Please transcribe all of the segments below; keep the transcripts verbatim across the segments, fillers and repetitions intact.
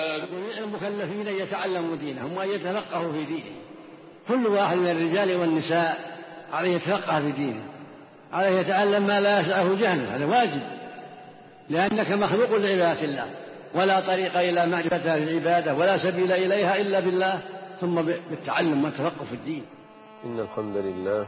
المكلفين أن يتعلموا دينهم وأن يتفقهوا في دينهم. كل واحد من الرجال والنساء عليه يتفقه في دينه، عليه يتعلم ما لا يسعه جهله، هذا واجب، لأنك مخلوق لعبادة الله، ولا طريق إلى معرفة هذه العبادة ولا سبيل إليها إلا بالله، ثم بالتعلم والتفقه في الدين. إن الحمد لله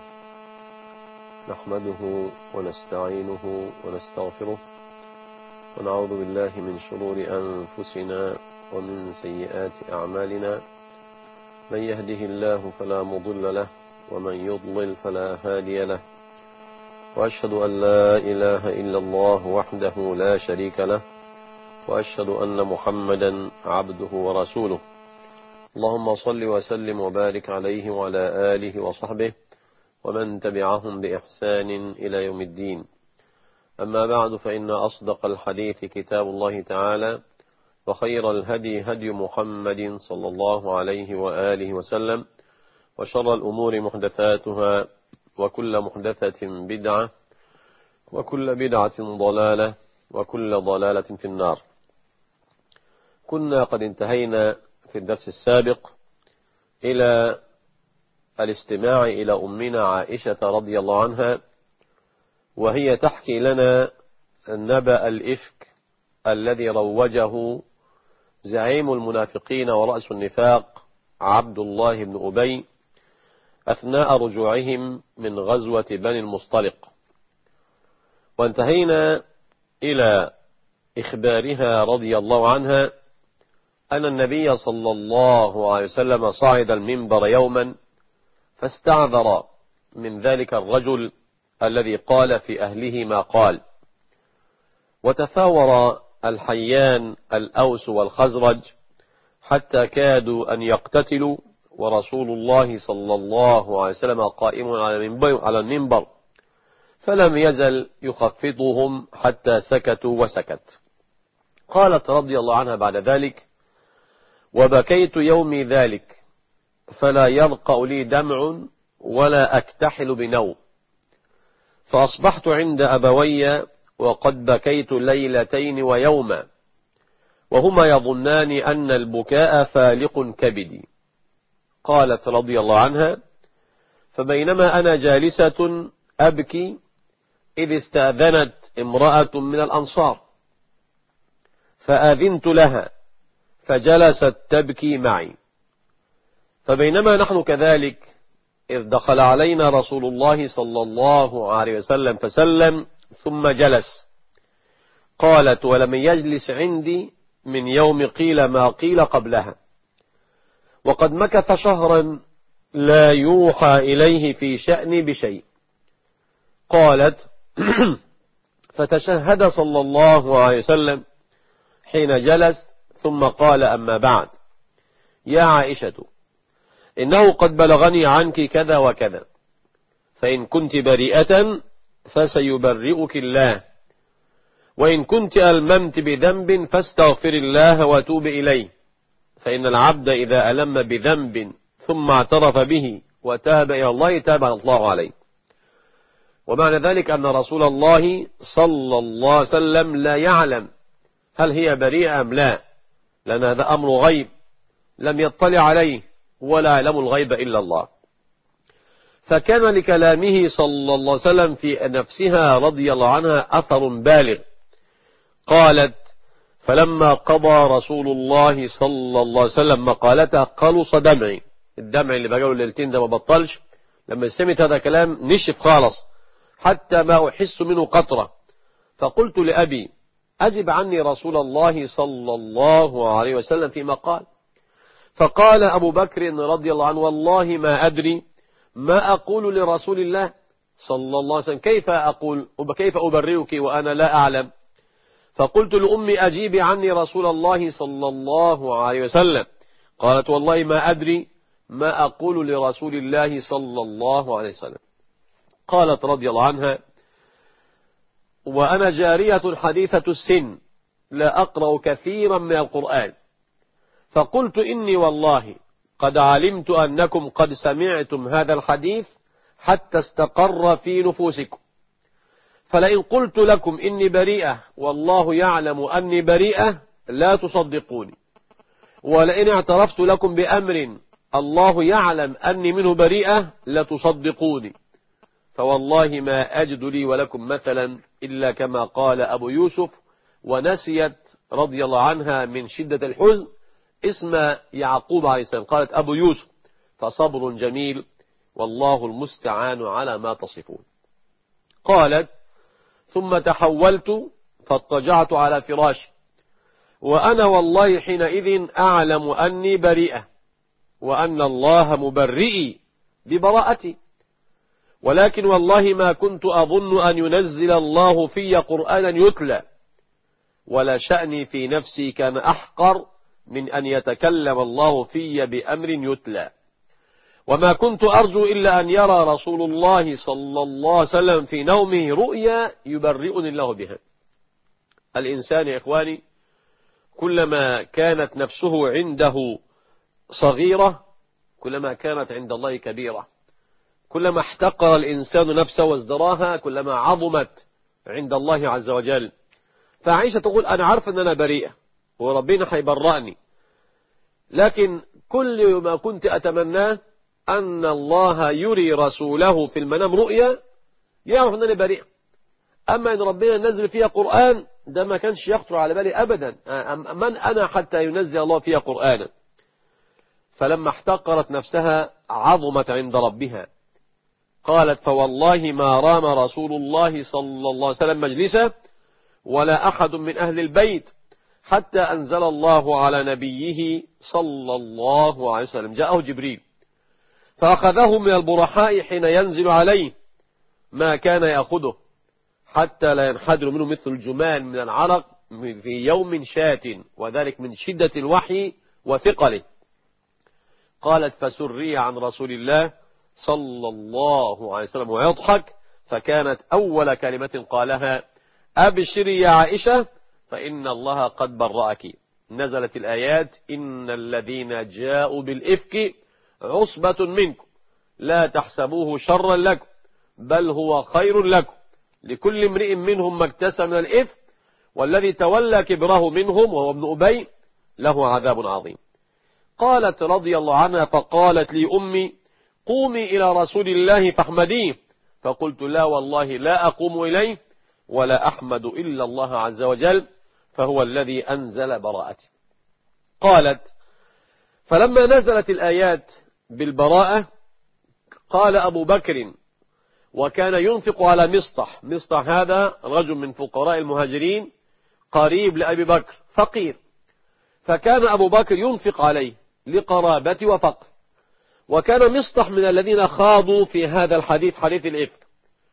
نحمده ونستعينه ونستغفره ونعوذ بالله من شرور أنفسنا ومن سيئات أعمالنا، من يهده الله فلا مضل له ومن يضلل فلا هادي له، وأشهد أن لا إله إلا الله وحده لا شريك له، وأشهد أن محمدا عبده ورسوله. اللهم صل وسلم وبارك عليه وعلى آله وصحبه ومن تبعهم بإحسان إلى يوم الدين. أما بعد، فإن أصدق الحديث كتاب الله تعالى، وخير الهدي هدي محمد صلى الله عليه وآله وسلم، وشر الأمور محدثاتها، وكل محدثة بدعة، وكل بدعة ضلالة، وكل ضلالة في النار. كنا قد انتهينا في الدرس السابق إلى الاستماع إلى أمنا عائشة رضي الله عنها، وهي تحكي لنا نبأ الإفك الذي روجه زعيم المنافقين ورأس النفاق عبد الله بن أبي أثناء رجوعهم من غزوة بني المصطلق. وانتهينا إلى إخبارها رضي الله عنها أن النبي صلى الله عليه وسلم صعد المنبر يوما فاستعذر من ذلك الرجل الذي قال في أهله ما قال، وتثاور الحيان الأوس والخزرج حتى كادوا أن يقتتلوا، ورسول الله صلى الله عليه وسلم قائم على المنبر فلم يزل يخفضهم حتى سكتوا وسكت. قالت رضي الله عنها بعد ذلك: وبكيت يومي ذلك فلا يرقأ لي دمع ولا أكتحل بنوم، فأصبحت عند أبوي وقد بكيت ليلتين ويوما، وهما يظنان أن البكاء فالق كبدي. قالت رضي الله عنها: فبينما أنا جالسة أبكي إذ استأذنت امرأة من الأنصار، فآذنت لها فجلست تبكي معي. فبينما نحن كذلك إذ دخل علينا رسول الله صلى الله عليه وسلم فسلم ثم جلس. قالت: ولم يجلس عندي من يوم قيل ما قيل قبلها، وقد مكث شهرا لا يوحى إليه في شأني بشيء. قالت: فتشهد صلى الله عليه وسلم حين جلس ثم قال: أما بعد، يا عائشة، إنه قد بلغني عنك كذا وكذا، فإن كنت بريئة فسيبرئك الله، وإن كنت ألممت بذنب فاستغفر الله وتوب إليه، فإن العبد إذا ألم بذنب ثم اعترف به وتاب إلى الله تاب الله عليه. ومعنى ذلك أن رسول الله صلى الله عليه وسلم لا يعلم هل هي بريئة أم لا، لأن هذا أمر غيب لم يطلع عليه ولا يعلم الغيب إلا الله. فكان لكلامه صلى الله عليه وسلم في نفسها رضي الله عنها أثر بالغ. قالت: فلما قضى رسول الله صلى الله عليه وسلم مقالته قلص دمعي، الدمع اللي بقاله الليلتين ده ما بطلش، لما سمعت هذا كلام نشف خالص حتى ما أحس منه قطرة. فقلت لأبي: أجب عني رسول الله صلى الله عليه وسلم فيما قال. فقال أبو بكر رضي الله عنه: والله ما أدري ما أقول لرسول الله صلى الله عليه وسلم، كيف أقول وكيف أبرئك وأنا لا أعلم؟ فقلت لأمي: أجيبي عني رسول الله صلى الله عليه وسلم. قالت: والله ما أدري ما أقول لرسول الله صلى الله عليه وسلم. قالت رضي الله عنها: وأنا جارية حديثة السن لا أقرأ كثيرا من القرآن، فقلت: إني والله قد علمت أنكم قد سمعتم هذا الحديث حتى استقر في نفوسكم، فلئن قلت لكم إني بريئة والله يعلم أني بريئة لا تصدقوني، ولئن اعترفت لكم بأمر الله يعلم أني منه بريئة لتصدقوني، فوالله ما أجد لي ولكم مثلا إلا كما قال أبو يوسف. ونسيت رضي الله عنها من شدة الحزن اسم يعقوب عليه السلام، قالت أبو يوسف، فصبر جميل والله المستعان على ما تصفون. قالت ثم تحولت فاضطجعت على فراشي وأنا والله حينئذ أعلم أني بريئة وأن الله مبرئي ببراءتي، ولكن والله ما كنت أظن أن ينزل الله في قرآنا يتلى، ولا شأني في نفسي كان أحقر من أن يتكلم الله في بأمر يتلى، وما كنت أرجو إلا أن يرى رسول الله صلى الله عليه وسلم في نومه رؤيا يبرئني الله بها. الإنسان يا إخواني كلما كانت نفسه عنده صغيرة كلما كانت عند الله كبيرة، كلما احتقر الإنسان نفسه وازدراها كلما عظمت عند الله عز وجل. فعائشة تقول أنا عارف أن أنا بريئة وربنا حيبرأني، لكن كل ما كنت أتمناه أن الله يري رسوله في المنام رؤيا يعرف أنني بريئة. أما أن ربنا نزل فيها قرآن ده ما كانش يخطر على بالي أبدا، من أنا حتى ينزل الله فيها قرآنا. فلما احتقرت نفسها عظمت عند ربها. قالت فوالله ما رام رسول الله صلى الله عليه وسلم مجلسه ولا أحد من أهل البيت حتى أنزل الله على نبيه صلى الله عليه وسلم. جاءه جبريل فأخذه من البرحاء حين ينزل عليه ما كان يأخذه حتى لا ينحدر منه مثل الجمال من العرق في يوم شات، وذلك من شدة الوحي وثقله. قالت فسري عن رسول الله صلى الله عليه وسلم ويضحك، فكانت أول كلمة قالها أبشري يا عائشة فإن الله قد برأك. نزلت الآيات إن الذين جاءوا بالإفك عصبة منكم لا تحسبوه شرا لكم بل هو خير لكم لكل امرئ منهم ما اكتسب من الإثم والذي تولى كبره منهم وهو ابن أبي له عذاب عظيم. قالت رضي الله عنها فقالت لي أمي قومي إلى رسول الله فاحمديه، فقلت لا والله لا أقوم إليه ولا أحمد إلا الله عز وجل فهو الذي أنزل براءتي. قالت فلما نزلت الآيات بالبراءة قال أبو بكر وكان ينفق على مصطح. مصطح هذا رجل من فقراء المهاجرين قريب لأبي بكر فقير، فكان أبو بكر ينفق عليه لقرابة وفقر، وكان مصطح من الذين خاضوا في هذا الحديث حديث الإفك.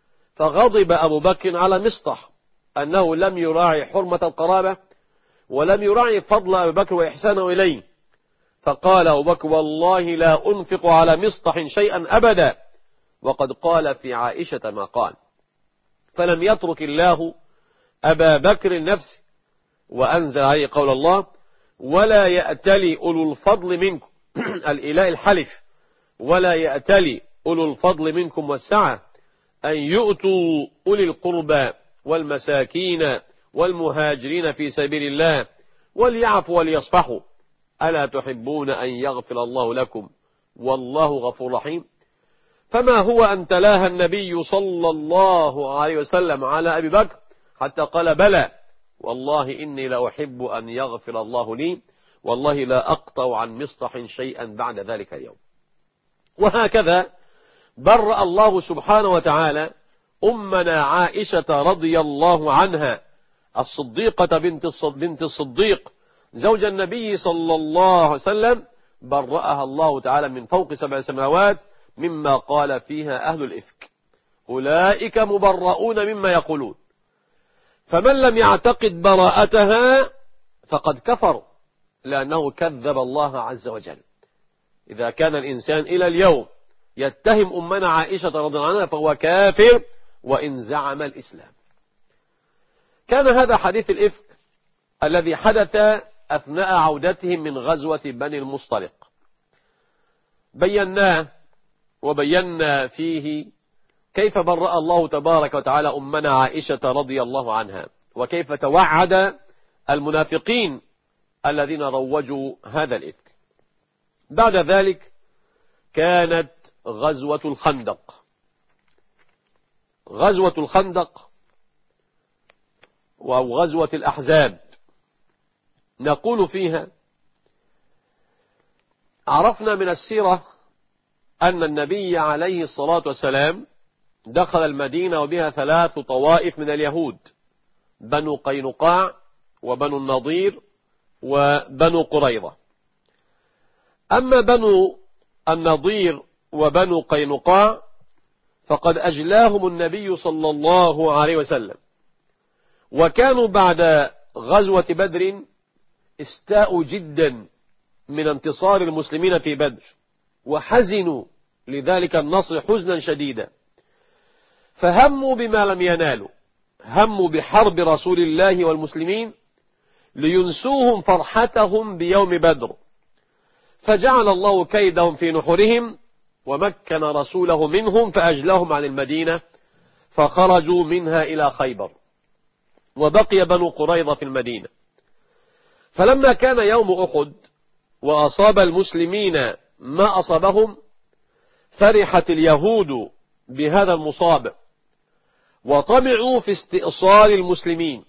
فغضب أبو بكر على مصطح أنه لم يراعي حرمة القرابة ولم يراعي فضل أبي بكر وإحسانه إليه، فقال أبو بكر والله لا أنفق على مصطح شيئا أبدا، وقد قال في عائشة ما قال. فلم يترك الله أبا بكر نفسه وأنزل عليه قول الله ولا يأتلي أولو الفضل منكم الإله الحلف ولا يأتلي أولو الفضل منكم والسعة أن يؤتوا أولي القربى والمساكين والمهاجرين في سبيل الله وليعفوا وليصفحوا ألا تحبون أن يغفر الله لكم والله غفور رحيم. فما هو أن تلاها النبي صلى الله عليه وسلم على أبي بكر حتى قال بلى والله إني لأحب أن يغفر الله لي والله لا أقطع عن مصطح شيئا بعد ذلك اليوم. وهكذا برأ الله سبحانه وتعالى أمنا عائشة رضي الله عنها الصديقة بنت الصديق زوج النبي صلى الله عليه وسلم، برأها الله تعالى من فوق سبع سماوات مما قال فيها أهل الإفك أولئك مبرؤون مما يقولون. فمن لم يعتقد براءتها فقد كفر لأنه كذب الله عز وجل. إذا كان الإنسان إلى اليوم يتهم أمنا عائشة رضي الله عنها فهو كافر وإن زعم الإسلام. كان هذا حديث الإفك الذي حدث أثناء عودتهم من غزوة بني المصطلق، بيناه وبينا فيه كيف برأ الله تبارك وتعالى أمنا عائشة رضي الله عنها، وكيف توعد المنافقين الذين روجوا هذا الإفك. بعد ذلك كانت غزوة الخندق. غزوة الخندق أو غزوة الأحزاب نقول فيها: عرفنا من السيرة أن النبي عليه الصلاة والسلام دخل المدينة وبها ثلاث طوائف من اليهود: بنو قينقاع وبنو النضير وبنو قريظة. أما بنو النضير وبنو قينقاع فقد أجلاهم النبي صلى الله عليه وسلم، وكانوا بعد غزوة بدر استاءوا جدا من انتصار المسلمين في بدر، وحزنوا لذلك النصر حزنا شديدا، فهموا بما لم ينالوا، هموا بحرب رسول الله والمسلمين لينسوهم فرحتهم بيوم بدر، فجعل الله كيدهم في نحورهم ومكن رسوله منهم فأجلهم عن المدينة، فخرجوا منها إلى خيبر، وبقي بنو قريظة في المدينة. فلما كان يوم أحد وأصاب المسلمين ما أصابهم فرحت اليهود بهذا المصاب وطمعوا في استئصال المسلمين،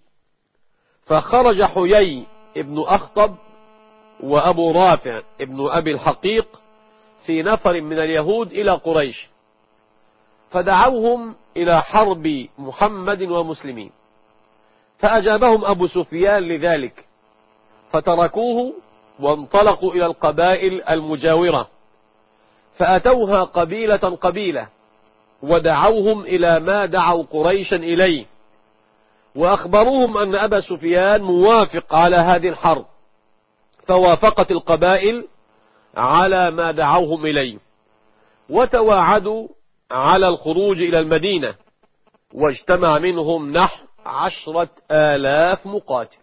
فخرج حيي ابن أخطب وأبو رافع ابن أبي الحقيق في نفر من اليهود إلى قريش، فدعوهم إلى حرب محمد ومسلمين، فأجابهم أبو سفيان لذلك، فتركوه وانطلقوا إلى القبائل المجاورة، فأتوها قبيلة قبيلة ودعوهم إلى ما دعوا قريشا إليه، وأخبروهم أن أبا سفيان موافق على هذه الحرب، فوافقت القبائل على ما دعوهم إليه، وتواعدوا على الخروج إلى المدينة، واجتمع منهم نحو عشرة آلاف مقاتل.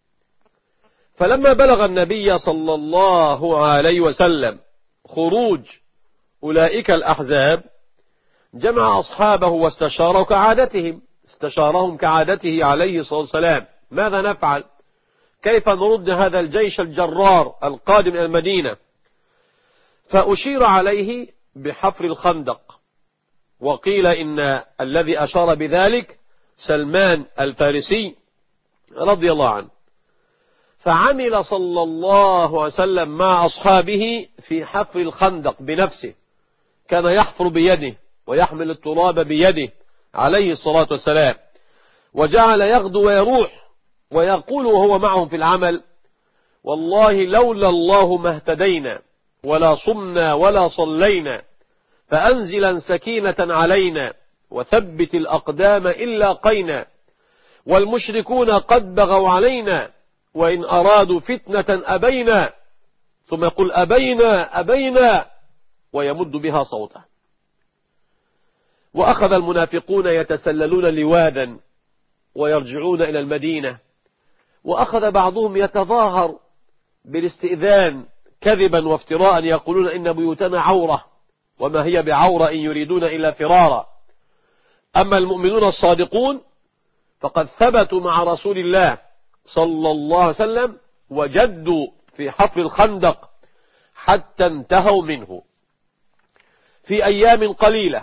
فلما بلغ النبي صلى الله عليه وسلم خروج أولئك الأحزاب جمع أصحابه واستشاروا كعادتهم استشارهم كعادته عليه الصلاة والسلام: ماذا نفعل؟ كيف نرد هذا الجيش الجرار القادم إلى المدينة؟ فأشير عليه بحفر الخندق، وقيل إن الذي أشار بذلك سلمان الفارسي رضي الله عنه. فعمل صلى الله عليه وسلم مع أصحابه في حفر الخندق بنفسه، كان يحفر بيده ويحمل التراب بيده عليه الصلاة والسلام، وجعل يغدو ويروح ويقول وهو معهم في العمل: والله لولا الله ما اهتدينا ولا صمنا ولا صلينا، فأنزلا سكينة علينا وثبت الأقدام إن لاقينا، والمشركون قد بغوا علينا وإن أرادوا فتنة أبينا، ثم يقول: أبينا أبينا ويمد بها صوته. وأخذ المنافقون يتسللون لوادا ويرجعون إلى المدينة، وأخذ بعضهم يتظاهر بالاستئذان كذبا وافتراء، يقولون إن بيوتنا عورة وما هي بعورة إن يريدون إلا فرارا. أما المؤمنون الصادقون فقد ثبتوا مع رسول الله صلى الله عليه وسلم وجدوا في حفر الخندق حتى انتهوا منه في أيام قليلة.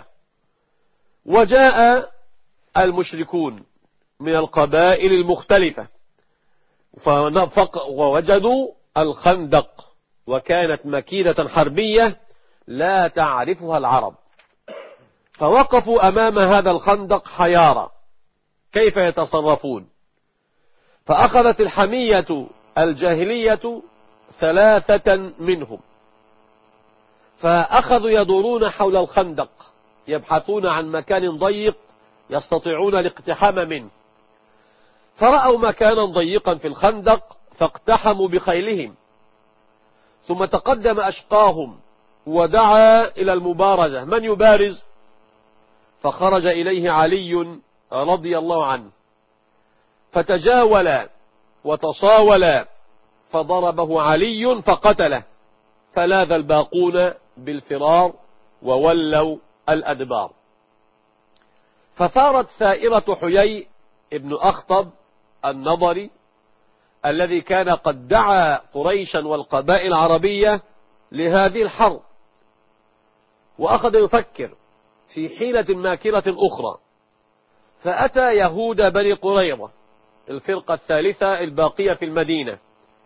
وجاء المشركون من القبائل المختلفة ووجدوا الخندق، وكانت مكيدة حربية لا تعرفها العرب، فوقفوا أمام هذا الخندق حيارى كيف يتصرفون. فأخذت الحمية الجاهلية ثلاثة منهم، فأخذوا يدورون حول الخندق يبحثون عن مكان ضيق يستطيعون الاقتحام منه، فرأوا مكانا ضيقا في الخندق فاقتحموا بخيلهم، ثم تقدم أشقاهم ودعا إلى المبارزة: من يبارز؟ فخرج إليه علي رضي الله عنه، فتجاولا وتصاولا فضربه علي فقتله، فلاذ الباقون بالفرار وولوا الأدبار. فثارت ثائرة حيي ابن أخطب النضري الذي كان قد دعا قريشا والقبائل العربية لهذه الحرب، وأخذ يفكر في حيلة ماكرة أخرى، فأتى يهود بني قريظة الفرقة الثالثة الباقية في المدينة،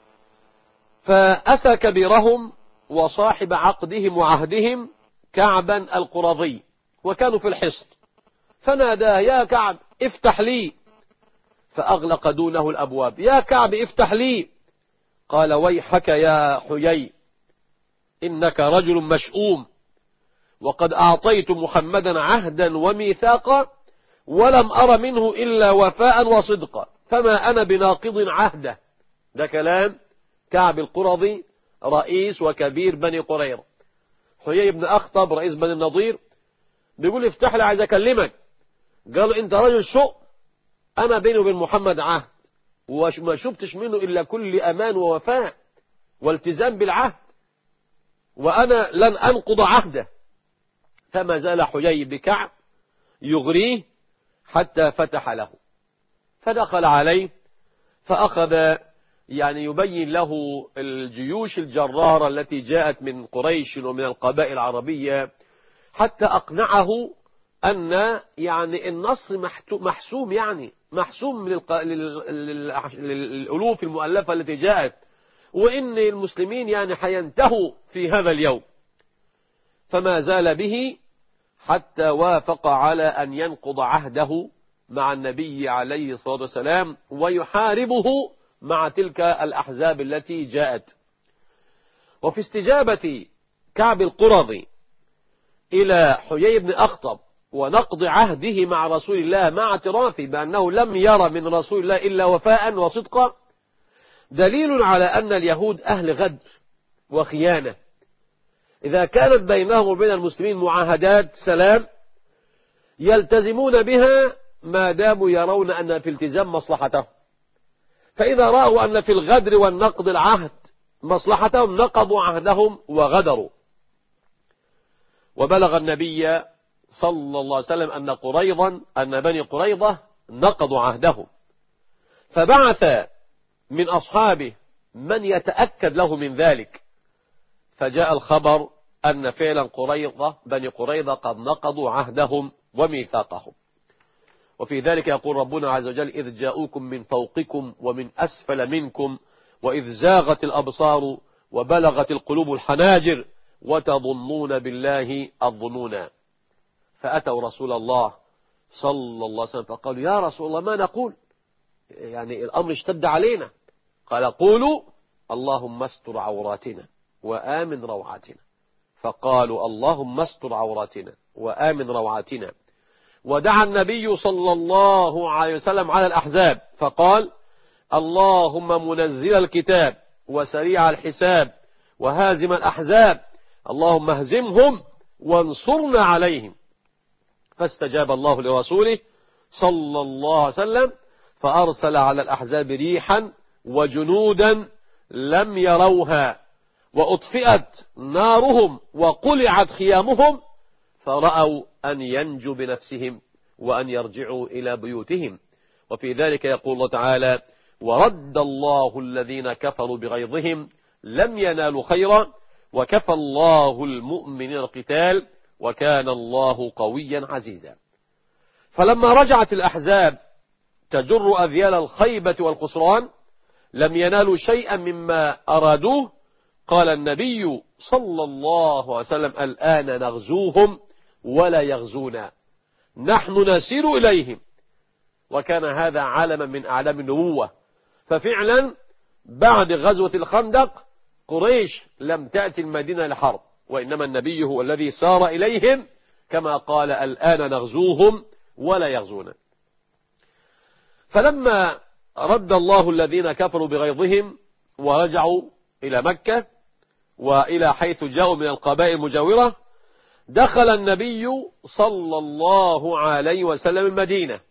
فأتى كبيرهم وصاحب عقدهم وعهدهم كعبا القرظي، وكانوا في الحصن، فناداه: يا كعب افتح لي، فأغلق دونه الأبواب. يا كعب افتح لي، قال: ويحك يا حيي، إنك رجل مشؤوم، وقد أعطيت محمدا عهدا وميثاقا ولم أر منه إلا وفاء وصدقا، فما أنا بناقض عهده. ده كلام كعب القرظي رئيس وكبير بني قريظة. حيي بن أخطب رئيس بني النضير بيقول: افتح لي عايز أكلمك. قالوا: انت رجل شؤم، أنا بيني وبين محمد عهد وما شفتش منه إلا كل أمان ووفاء والتزام بالعهد، وأنا لن أنقض عهده. فما زال حيي بكعب يغريه حتى فتح له، فدخل عليه فأخذ يعني يبين له الجيوش الجرارة التي جاءت من قريش ومن القبائل العربية، حتى أقنعه أن يعني النصر محسوم، يعني محسوم للألوف المؤلفة التي جاءت، وإن المسلمين يعني حينتهوا في هذا اليوم. فما زال به حتى وافق على أن ينقض عهده مع النبي عليه الصلاة والسلام ويحاربه مع تلك الأحزاب التي جاءت. وفي استجابة كعب القرظي إلى حيي بن أخطب ونقض عهده مع رسول الله مع اعترافه بأنه لم يرى من رسول الله إلا وفاء وصدقا، دليل على أن اليهود أهل غدر وخيانة. إذا كانت بينهم وبين المسلمين معاهدات سلام يلتزمون بها ما داموا يرون أن في التزام مصلحتهم، فإذا رأوا أن في الغدر والنقض العهد مصلحتهم نقضوا عهدهم وغدروا. وبلغ النبي صلى الله عليه وسلم أن قريظا أن بني قريظة نقضوا عهدهم، فبعث من أصحابه من يتأكد له من ذلك، فجاء الخبر أن فعلا قريظة بني قريظة قد نقضوا عهدهم وميثاقهم. وفي ذلك يقول ربنا عز وجل: إذ جاءوكم من فوقكم ومن أسفل منكم وإذ زاغت الأبصار وبلغت القلوب الحناجر وتظنون بالله الظنون. فأتوا رسول الله صلى الله عليه وسلم فقالوا: يا رسول الله ما نقول؟ يعني الأمر اشتد علينا. قال: قولوا اللهم استر عوراتنا وآمن روعاتنا. فقالوا: اللهم استر عوراتنا وآمن روعاتنا. ودعا النبي صلى الله عليه وسلم على الأحزاب فقال: اللهم منزل الكتاب وسريع الحساب وهازم الأحزاب، اللهم اهزمهم وانصرنا عليهم. فاستجاب الله لرسوله صلى الله عليه وسلم فأرسل على الأحزاب ريحا وجنودا لم يروها، وأطفئت نارهم وقلعت خيامهم، فرأوا أن ينجوا بنفسهم وأن يرجعوا إلى بيوتهم. وفي ذلك يقول الله تعالى: ورد الله الذين كفروا بغيظهم لم ينالوا خيرا وكفى الله المؤمنين القتال وكان الله قويا عزيزا. فلما رجعت الأحزاب تجر أذيال الخيبة والخسران لم ينالوا شيئا مما أرادوه، قال النبي صلى الله عليه وسلم: الآن نغزوهم ولا يغزونا، نحن نسير إليهم. وكان هذا علما من أعلام النبوة. ففعلا بعد غزوة الخندق قريش لم تأتي المدينة لحرب، وإنما النبي هو الذي سار إليهم كما قال: الآن نغزوهم ولا يغزونا. فلما رد الله الذين كفروا بغيظهم ورجعوا إلى مكة وإلى حيث جاءوا من القبائل المجاورة، دخل النبي صلى الله عليه وسلم المدينة،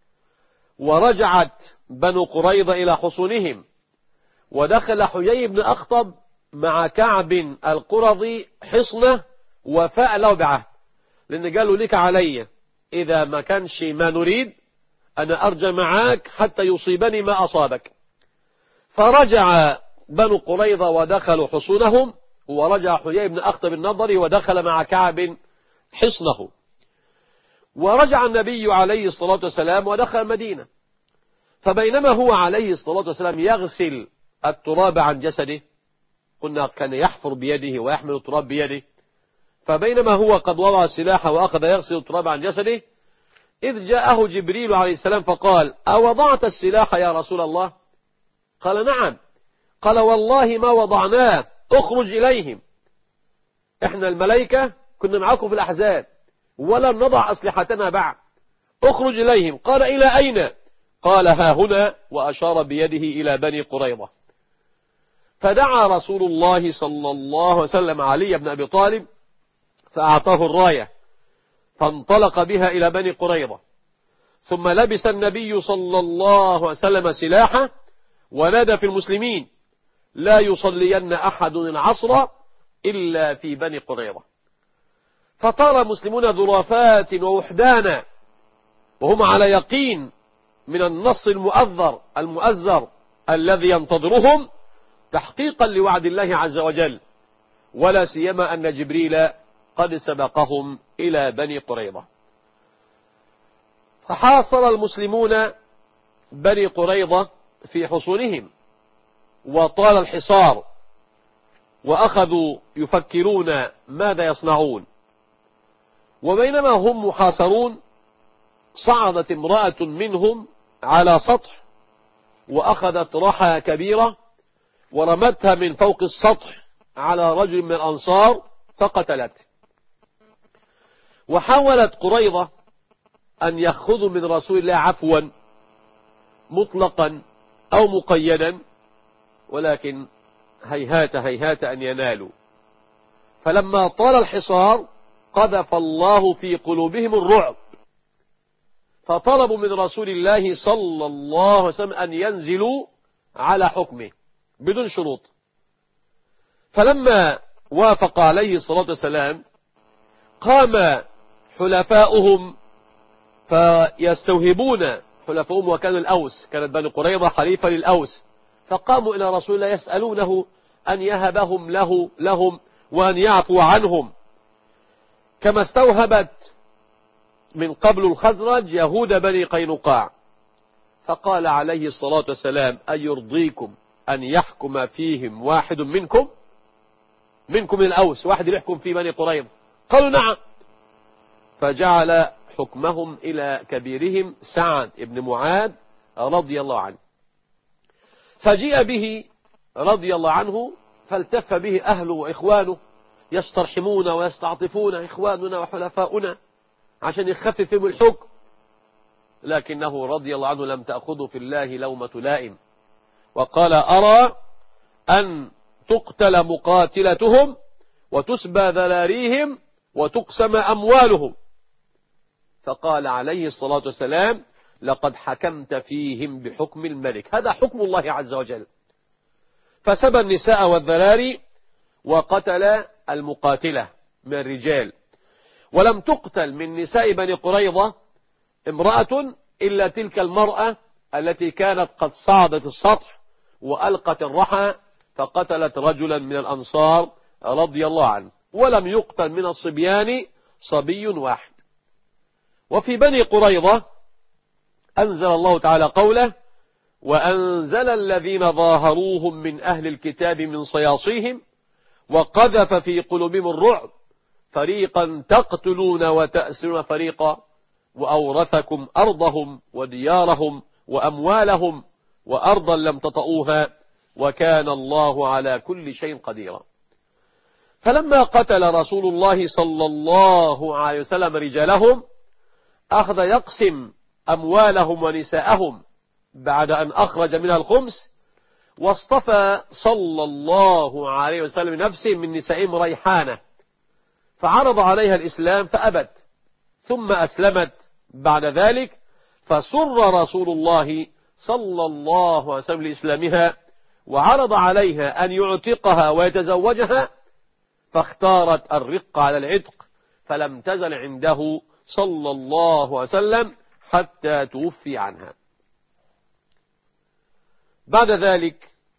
ورجعت بنو قريظة إلى حصونهم، ودخل حيي بن أخطب مع كعب القرظي حصنه وفاء له بعهد، لأن قالوا: لك علي إذا ما كانش ما نريد أنا أرجع معاك حتى يصيبني ما أصابك. فرجع بنو قريظة ودخلوا حصونهم، ورجع حيي بن أخطب النضري ودخل مع كعب حصنه، ورجع النبي عليه الصلاة والسلام ودخل المدينة. فبينما هو عليه الصلاة والسلام يغسل التراب عن جسده، قلنا كان يحفر بيده ويحمل التراب بيده، فبينما هو قد وضع السلاح وأخذ يغسل التراب عن جسده إذ جاءه جبريل عليه السلام فقال: أوضعت السلاح يا رسول الله؟ قال: نعم. قال: والله ما وضعناه، اخرج إليهم، احنا الملائكة كنا معكم في الأحزاب ولم نضع أسلحتنا بعد، اخرج إليهم. قال: إلى أين؟ قال: ها هنا، وأشار بيده إلى بني قريظة. فدعا رسول الله صلى الله عليه وسلم علي بن أبي طالب فأعطاه الراية، فانطلق بها إلى بني قريظة. ثم لبس النبي صلى الله عليه وسلم سلاحه ونادى في المسلمين: لا يصلين أحد العصر إلا في بني قريظة. فطار المسلمون ذرافات ووحدانا وهم على يقين من النص المؤذر المؤزر الذي ينتظرهم تحقيقا لوعد الله عز وجل، ولا سيما أن جبريل قد سبقهم إلى بني قريظة. فحاصر المسلمون بني قريظة في حصونهم وطال الحصار، وأخذوا يفكرون ماذا يصنعون. وبينما هم محاصرون صعدت امرأة منهم على سطح وأخذت رحى كبيرة ورمتها من فوق السطح على رجل من الأنصار فقتلت. وحاولت قريظة أن يأخذوا من رسول الله عفوا مطلقا أو مقيدا، ولكن هيهات هيهات أن ينالوا. فلما طال الحصار قذف الله في قلوبهم الرعب، فطلبوا من رسول الله صلى الله عليه وسلم أن ينزلوا على حكمه بدون شروط. فلما وافق عليه الصلاة والسلام قام حلفاؤهم فيستوهبون حلفاؤهم، وكانوا الأوس، كانت بني قريظة حليفة للأوس، فقاموا إلى رسول الله يسألونه أن يهبهم له لهم وأن يعفو عنهم، كما استوهبت من قبل الخزرج يهود بني قينقاع. فقال عليه الصلاة والسلام: أيرضيكم أن يحكم فيهم واحد منكم منكم من الأوس، واحد يحكم في بني قريظة؟ قالوا: نعم. فجعل حكمهم إلى كبيرهم سعد بن معاذ رضي الله عنه، فجيء به رضي الله عنه فالتف به أهله وإخوانه يسترحمون ويستعطفون إخواننا وحلفاؤنا عشان يخففهم الحكم، لكنه رضي الله عنه لم تأخذه في الله لومة لائم، وقال: أرى أن تقتل مقاتلتهم وتسبى ذراريهم وتقسم أموالهم. فقال عليه الصلاة والسلام: لقد حكمت فيهم بحكم الملك، هذا حكم الله عز وجل. فسبى النساء والذراري وقتل المقاتلة من الرجال. ولم تقتل من نساء بني قريظة امرأة إلا تلك المرأة التي كانت قد صعدت السطح وألقت الرحى فقتلت رجلا من الأنصار رضي الله عنه. ولم يقتل من الصبيان صبي واحد. وفي بني قريظة أنزل الله تعالى قوله: وأنزل الذين ظاهروهم من أهل الكتاب من صياصيهم وقذف في قلوبهم الرعب فريقا تقتلون وتأسرون فريقا وأورثكم أرضهم وديارهم وأموالهم وأرضا لم تطئوها وكان الله على كل شيء قديرا. فلما قتل رسول الله صلى الله عليه وسلم رجالهم أخذ يقسم أموالهم ونساءهم بعد أن أخرج منها الخمس، واصطفى صلى الله عليه وسلم نفسه من نسائهم ريحانة، فعرض عليها الإسلام فأبت، ثم أسلمت بعد ذلك، فسر رسول الله صلى الله عليه وسلم لإسلامها وعرض عليها أن يعتقها ويتزوجها، فاختارت الرق على العتق، فلم تزل عنده صلى الله عليه وسلم حتى توفي عنها. بعد ذلك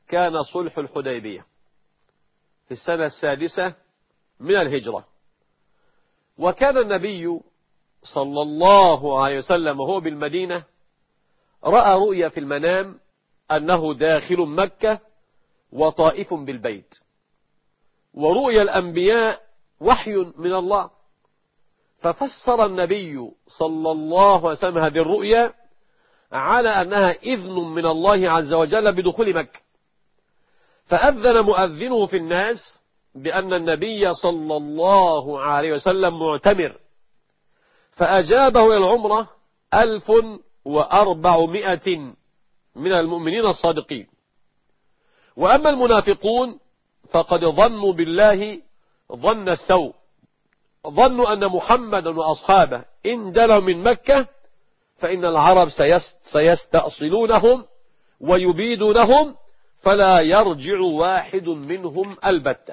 كان صلح الحديبية في السنة السادسة من الهجرة، وكان النبي صلى الله عليه وسلم وهو بالمدينة رأى رؤيا في المنام أنه داخل مكة وطائف بالبيت، ورؤيا الأنبياء وحي من الله، ففسر النبي صلى الله عليه وسلم هذه الرؤيا على أنها إذن من الله عز وجل بدخول مكة، فأذن مؤذنه في الناس بأن النبي صلى الله عليه وسلم معتمر، فأجابه إلى العمرة ألف وأربعمائة من المؤمنين الصادقين. وأما المنافقون فقد ظنوا بالله ظن السوء، ظنوا أن محمدا وأصحابه إن دلوا من مكة فإن العرب سيستأصلونهم ويبيدونهم فلا يرجع واحد منهم البتة.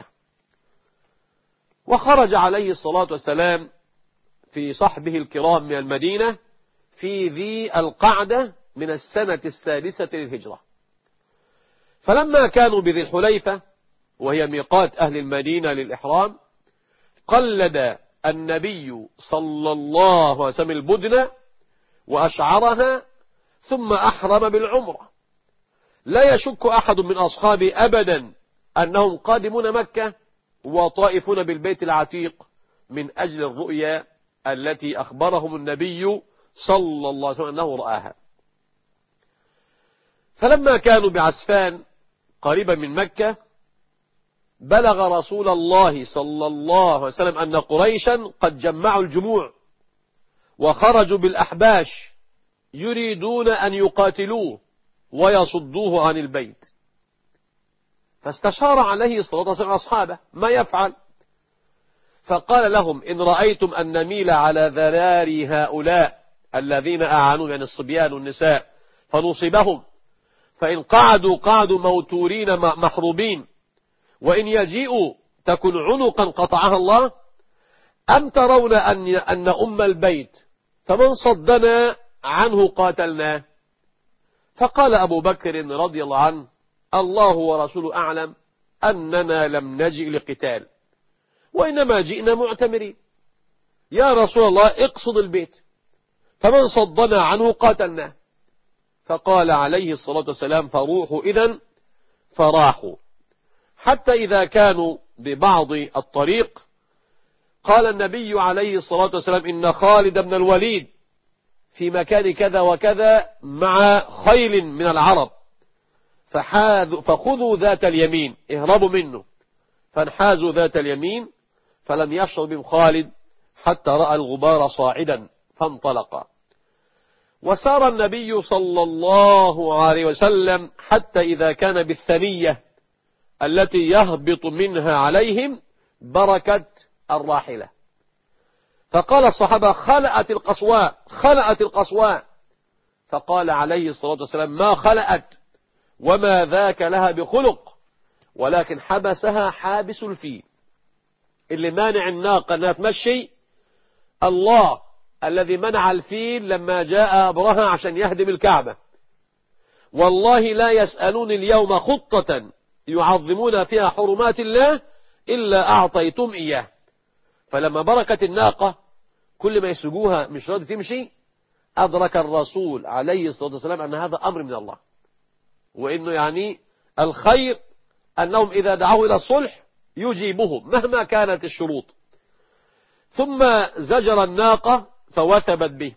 وخرج عليه الصلاة والسلام في صحبه الكرام من المدينة في ذي القعدة من السنة السادسة للهجرة. فلما كانوا بذي الحليفة وهي ميقات أهل المدينة للإحرام، قلد النبي صلى الله عليه وسلم البدن وأشعرها ثم أحرم بالعمرة. لا يشك أحد من أصحابه أبدا أنهم قادمون مكة وطائفون بالبيت العتيق من أجل الرؤيا التي أخبرهم النبي صلى الله عليه وسلم أنه رآها. فلما كانوا بعسفان قريبا من مكة، بلغ رسول الله صلى الله عليه وسلم أن قريشا قد جمعوا الجموع وخرجوا بالأحباش يريدون أن يقاتلوه ويصدوه عن البيت. فاستشار عليه الصلاة والسلام أصحابه ما يفعل، فقال لهم إن رأيتم أن نميل على ذراري هؤلاء الذين أعانوا يعني الصبيان والنساء فنصيبهم، فإن قعدوا قعدوا موتورين محروبين، وإن يجيئوا تكن عنقا قطعها الله، أم ترون أن, أن أم البيت فمن صدنا عنه قاتلناه. فقال أبو بكر رضي الله عنه الله ورسوله أعلم أننا لم نجئ لقتال وإنما جئنا معتمرين، يا رسول الله اقصد البيت فمن صدنا عنه قاتلناه. فقال عليه الصلاة والسلام فروحوا إذن، فراحوا حتى إذا كانوا ببعض الطريق قال النبي عليه الصلاة والسلام إن خالد بن الوليد في مكان كذا وكذا مع خيل من العرب فخذوا ذات اليمين، اهربوا منه. فانحازوا ذات اليمين فلم يشعر بهم خالد حتى رأى الغبار صاعدا فانطلق. وسار النبي صلى الله عليه وسلم حتى إذا كان بالثنية التي يهبط منها عليهم بركة الراحلة، فقال الصحابة خلأت القصواء خلأت القصواء، فقال عليه الصلاة والسلام ما خلأت وما ذاك لها بخلق، ولكن حبسها حابس الفيل. اللي مانع الناقة أنها تمشي الله الذي منع الفيل لما جاء أبرهة عشان يهدم الكعبة. والله لا يسألون اليوم خطة يعظمون فيها حرمات الله إلا أعطيتم إياه. فلما بركت الناقة كل ما يسجوها مش راضي تمشي، أدرك الرسول عليه الصلاة والسلام أن هذا أمر من الله، وإنه يعني الخير أنهم إذا دعوا إلى الصلح يجيبهم مهما كانت الشروط. ثم زجر الناقة فوثبت به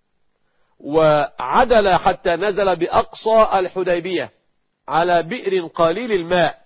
وعدل حتى نزل بأقصى الحديبية على بئر قليل الماء.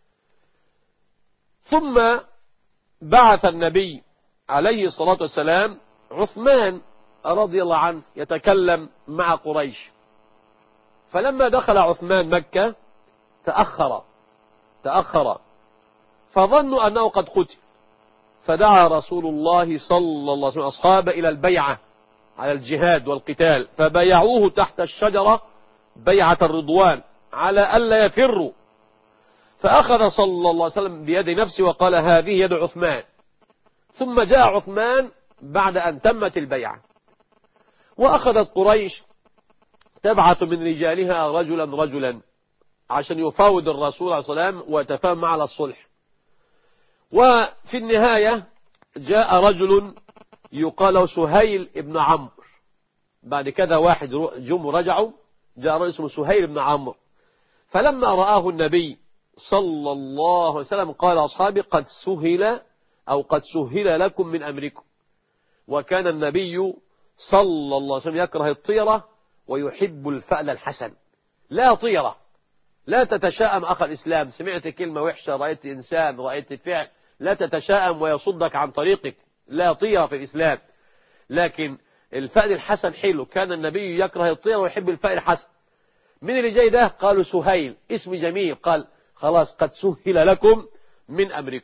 ثم بعث النبي عليه الصلاة والسلام عثمان رضي الله عنه يتكلم مع قريش. فلما دخل عثمان مكة تأخر تأخر فظنوا أنه قد قتل، فدعا رسول الله صلى الله عليه وسلم أصحابه إلى البيعة على الجهاد والقتال، فبايعوه تحت الشجرة بيعة الرضوان على ألا يفروا. فأخذ صلى الله عليه وسلم بيد نفسه وقال هذه يد عثمان. ثم جاء عثمان بعد أن تمت البيعة، وأخذت قريش تبعث من رجالها رجلا رجلا عشان يفاوض الرسول عليه الصلاة والسلام ويتفاهم معه على الصلح. وفي النهاية جاء رجل يقال له سهيل بن عمرو. بعد كده واحد جم رجعوا، جاء رجل اسمه سهيل بن عمرو، فلما رآه النبي صلى الله عليه وسلم قال أصحابي قد سهل أو قد سهل لكم من أمركم. وكان النبي صلى الله عليه وسلم يكره الطيرة ويحب الفأل الحسن. لا طيرة، لا تتشائم أخ الإسلام، سمعت كلمة وحشة، رأيت إنسان، رأيت فعل، لا تتشائم ويصدك عن طريقك، لا طيرة في الإسلام. لكن الفأل الحسن حلو، كان النبي يكره الطيرة ويحب الفأل الحسن. من اللي جاي ده؟ قالوا سهيل، اسم جميل. قال خلاص قد سهل لكم من أمركم.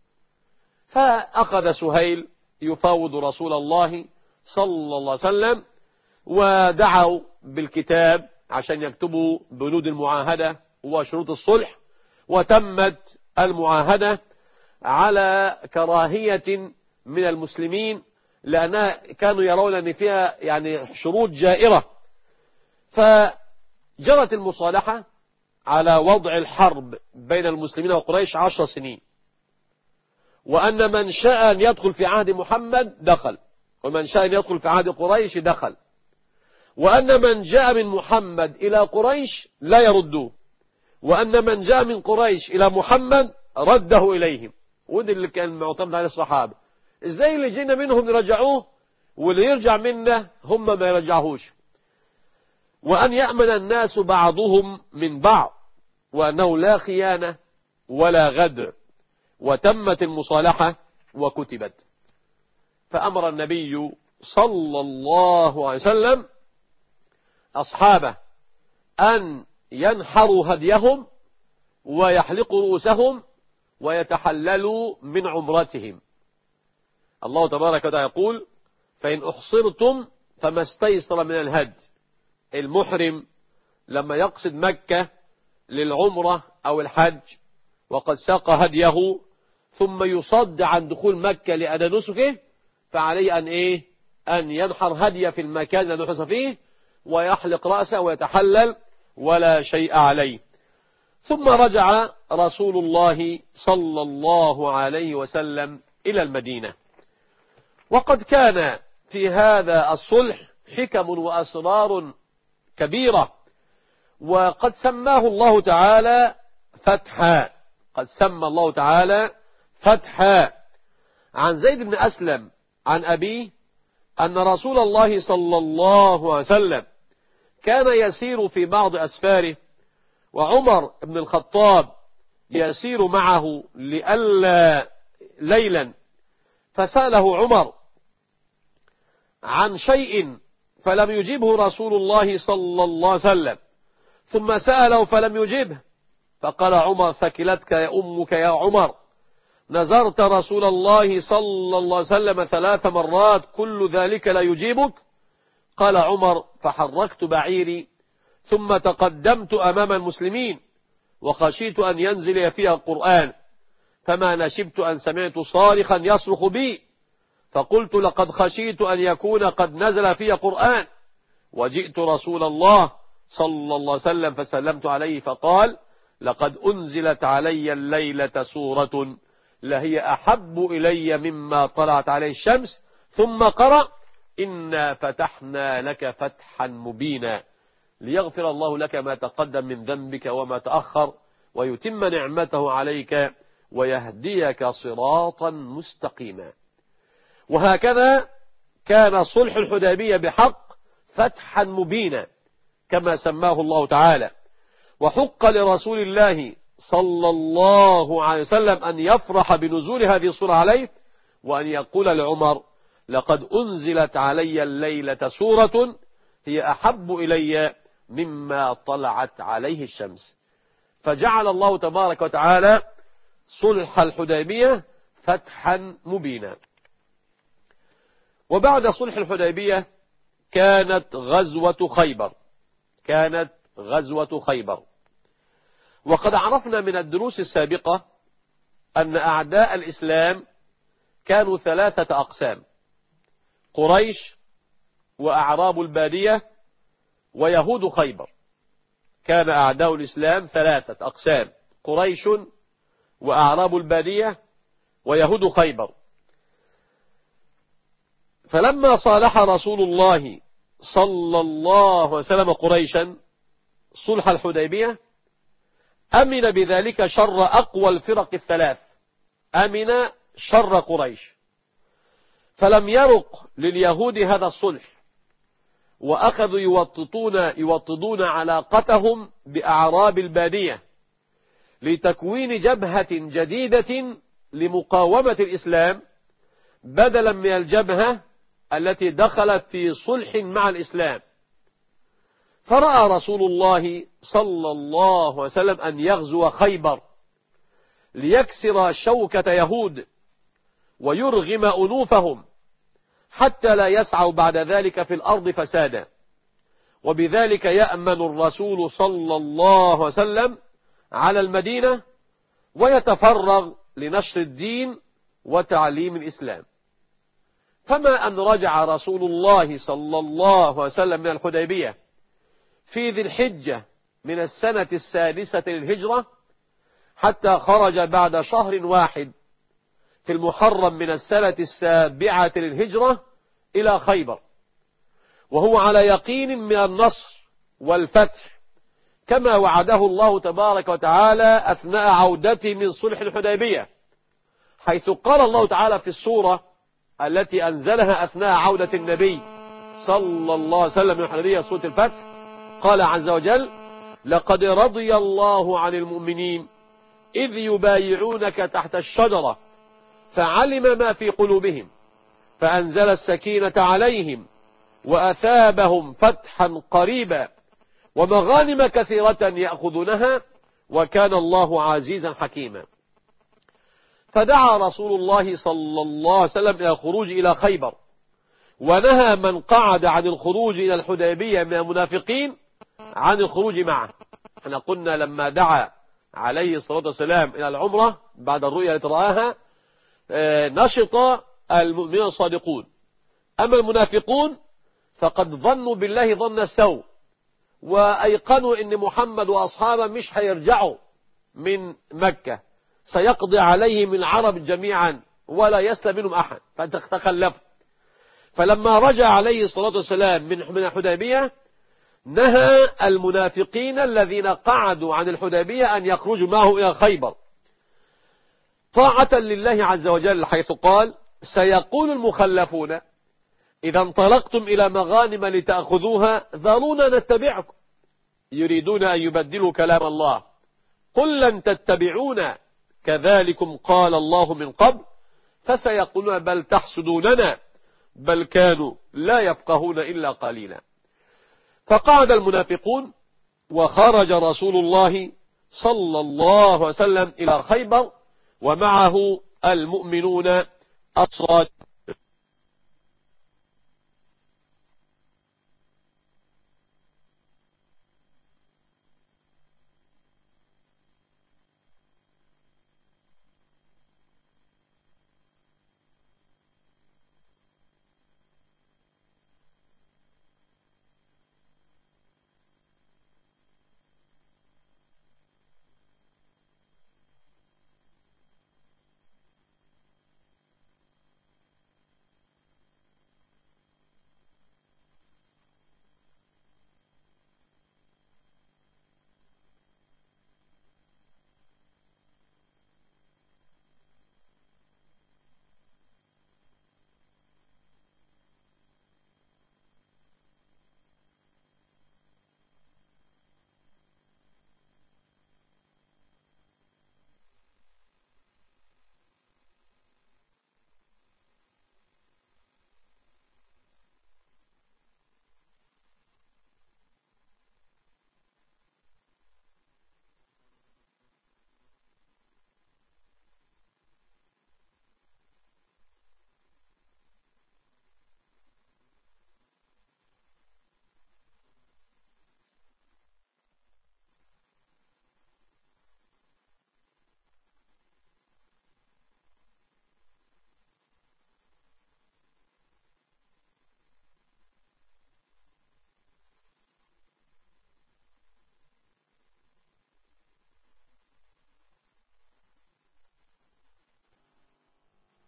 فأخذ سهيل يفاوض رسول الله صلى الله عليه وسلم، ودعوا بالكتاب عشان يكتبوا بنود المعاهدة وشروط الصلح، وتمت المعاهدة على كراهية من المسلمين، لأنها كانوا يرون أن فيها يعني شروط جائرة. فجرت المصالحة على وضع الحرب بين المسلمين وقريش عشر سنين، وأن من شاء أن يدخل في عهد محمد دخل، ومن شاء أن يدخل في عهد قريش دخل، وأن من جاء من محمد إلى قريش لا يردوه، وأن من جاء من قريش إلى محمد رده إليهم. ودي اللي كان معتمد عليه الصحابة. إزاي اللي جينا منهم يرجعوه واللي يرجع منا هم ما يرجعوهوش. وأن يأمن الناس بعضهم من بعض، وأنه لا خيانة ولا غدر. وتمت المصالحة وكتبت. فأمر النبي صلى الله عليه وسلم أصحابه أن ينحروا هديهم ويحلقوا رؤوسهم ويتحللوا من عمرتهم. الله تبارك وتعالى يقول فإن أحصرتم فما استيسر من الهدي. المحرم لما يقصد مكة للعمرة أو الحج وقد ساق هديه ثم يصد عن دخول مكة لأداء نسكه، فعليه أن إيه أن ينحر هديه في المكان الذي نحس فيه ويحلق رأسه ويتحلل ولا شيء عليه. ثم رجع رسول الله صلى الله عليه وسلم إلى المدينة. وقد كان في هذا الصلح حكم وأسرار كبيرة، وقد سماه الله تعالى فتحا. قد سمى الله تعالى فتحا. عن زيد بن أسلم عن أبيه أن رسول الله صلى الله عليه وسلم كان يسير في بعض أسفاره، وعمر بن الخطاب يسير معه لألا ليلا، فسأله عمر عن شيء فلم يجبه رسول الله صلى الله عليه وسلم، ثم سأله فلم يجبه، فقال عمر ثكلتك يا أمك يا عمر، نزرت رسول الله صلى الله عليه وسلم ثلاث مرات كل ذلك لا يجيبك. قال عمر فحركت بعيري ثم تقدمت أمام المسلمين وخشيت أن ينزل فيها القرآن، فما نشبت أن سمعت صارخا يصرخ بي، فقلت لقد خشيت أن يكون قد نزل فيها قرآن، وجئت رسول الله صلى الله عليه وسلم فسلمت عليه فقال لقد أنزلت علي الليلة سورة لهي أحب إلي مما طلعت عليه الشمس، ثم قرأ إنا فتحنا لك فتحا مبينا ليغفر الله لك ما تقدم من ذنبك وما تأخر ويتم نعمته عليك ويهديك صراطا مستقيما. وهكذا كان صلح الحديبية بحق فتحا مبينا كما سماه الله تعالى. وحق لرسول الله صلى الله عليه وسلم أن يفرح بنزول هذه السورة عليه، وأن يقول لعمر لقد أنزلت علي الليلة سورة هي أحب إلي مما طلعت عليه الشمس. فجعل الله تبارك وتعالى صلح الحديبية فتحا مبينا. وبعد صلح الحديبية كانت غزوة خيبر. كانت غزوة خيبر. وقد عرفنا من الدروس السابقة أن أعداء الإسلام كانوا ثلاثة أقسام: قريش وأعراب البادية ويهود خيبر. كان أعداء الإسلام ثلاثة أقسام: قريش وأعراب البادية ويهود خيبر. فلما صالح رسول الله صلى الله عليه وسلم قريشا صلح الحديبية أمن بذلك شر أقوى الفرق الثلاث، أمن شر قريش، فلم يرق لليهود هذا الصلح، وأخذوا يوططون يوطدون علاقتهم بأعراب البادية لتكوين جبهة جديدة لمقاومة الإسلام بدلا من الجبهة التي دخلت في صلح مع الإسلام. فرأى رسول الله صلى الله عليه وسلم أن يغزو خيبر ليكسر شوكة يهود ويرغم أنوفهم حتى لا يسعوا بعد ذلك في الأرض فسادا، وبذلك يأمن الرسول صلى الله عليه وسلم على المدينة ويتفرغ لنشر الدين وتعليم الإسلام. فما أن رجع رسول الله صلى الله عليه وسلم من الحديبية في ذي الحجة من السنة السادسة للهجرة حتى خرج بعد شهر واحد في المحرم من السنة السابعة للهجرة إلى خيبر، وهو على يقين من النصر والفتح كما وعده الله تبارك وتعالى أثناء عودته من صلح الحديبية، حيث قال الله تعالى في السورة التي أنزلها أثناء عودة النبي صلى الله عليه وسلم من الحديبية، سورة الفتح، قال عز وجل: لقد رضي الله عن المؤمنين إذ يبايعونك تحت الشجرة فعلم ما في قلوبهم فأنزل السكينة عليهم وأثابهم فتحا قريبا ومغانم كثيرة يأخذونها وكان الله عزيزا حكيما. فدعا رسول الله صلى الله عليه وسلم إلى الخروج إلى خيبر، ونهى من قعد عن الخروج إلى الحديبية من المنافقين عن الخروج معه. احنا قلنا لما دعا عليه الصلاة والسلام إلى العمرة بعد الرؤيا التي رآها نشط المؤمنين الصادقون، أما المنافقون فقد ظنوا بالله ظن السوء وأيقنوا أن محمد وأصحابه مش هيرجعوا من مكة، سيقضي عليهم العرب جميعا ولا يسلم منهم أحد، فتخلفوا. فلما رجع عليه الصلاة والسلام من الحديبية نهى المنافقين الذين قعدوا عن الحديبية أن يخرجوا معه إلى خيبر طاعة لله عز وجل، حيث قال: سيقول المخلفون إذا انطلقتم إلى مغانم لتأخذوها ذرونا نتبعكم يريدون أن يبدلوا كلام الله قل لن تتبعونا كذلكم قال الله من قبل فسيقولون بل تحسدوننا بل كانوا لا يفقهون إلا قليلا. فقعد المنافقون وخرج رسول الله صلى الله عليه وسلم إلى خيبر ومعه المؤمنون الصادقون.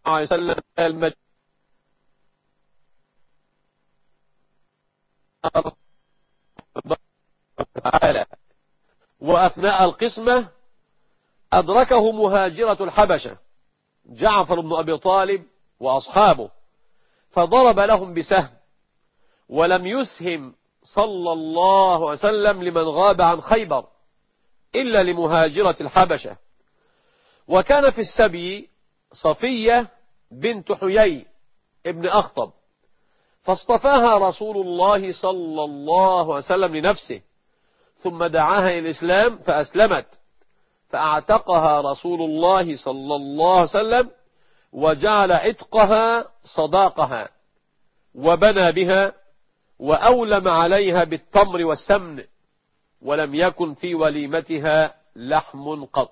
عليه وسلم المدينة تعالى. وأثناء القسمة أدركه مهاجرة الحبشة جعفر بن أبي طالب وأصحابه، فضرب لهم بسهم، ولم يسهم صلى الله عليه وسلم لمن غاب عن خيبر إلا لمهاجرة الحبشة. وكان في السبي صفية بنت حيي ابن أخطب، فاصطفاها رسول الله صلى الله عليه وسلم لنفسه، ثم دعاها إلى الإسلام فأسلمت، فأعتقها رسول الله صلى الله عليه وسلم وجعل عتقها صداقها، وبنى بها وأولم عليها بالتمر والسمن، ولم يكن في وليمتها لحم قط.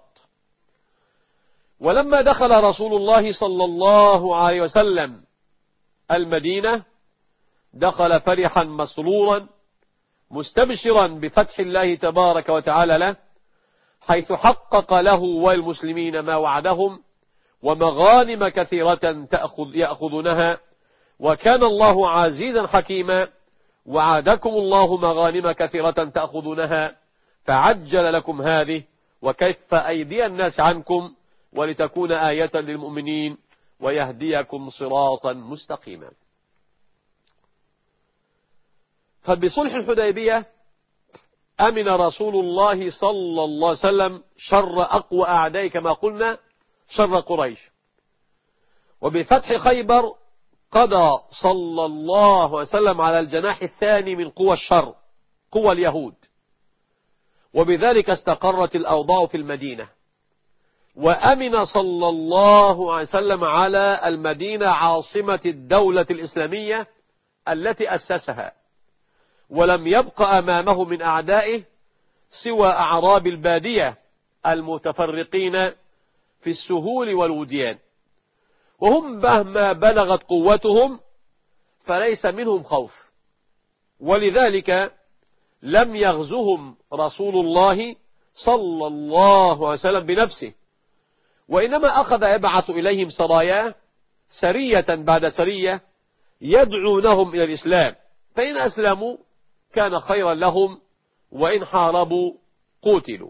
ولما دخل رسول الله صلى الله عليه وسلم المدينة دخل فرحا مسرورا مستبشرا بفتح الله تبارك وتعالى له، حيث حقق له والمسلمين ما وعدهم ومغانم كثيرة تأخذ يأخذونها، وكان الله عزيزا حكيما، وعدكم الله مغانم كثيرة تأخذونها فعجل لكم هذه وكف أيدي الناس عنكم ولتكون آية للمؤمنين ويهديكم صراطا مستقيما. فبصلح الحديبية أمن رسول الله صلى الله عليه وسلم شر أقوى أعدائه كما قلنا شر قريش. وبفتح خيبر قضى صلى الله عليه وسلم على الجناح الثاني من قوى الشر، قوى اليهود، وبذلك استقرت الأوضاع في المدينة. وأمن صلى الله عليه وسلم على المدينة عاصمة الدولة الإسلامية التي أسسها، ولم يبق أمامه من أعدائه سوى أعراب البادية المتفرقين في السهول والوديان، وهم مهما بلغت قوتهم فليس منهم خوف، ولذلك لم يغزهم رسول الله صلى الله عليه وسلم بنفسه، وإنما أخذ يبعث إليهم سراياه سرية بعد سرية يدعونهم إلى الإسلام، فإن أسلموا كان خيرا لهم، وإن حاربوا قتلوا.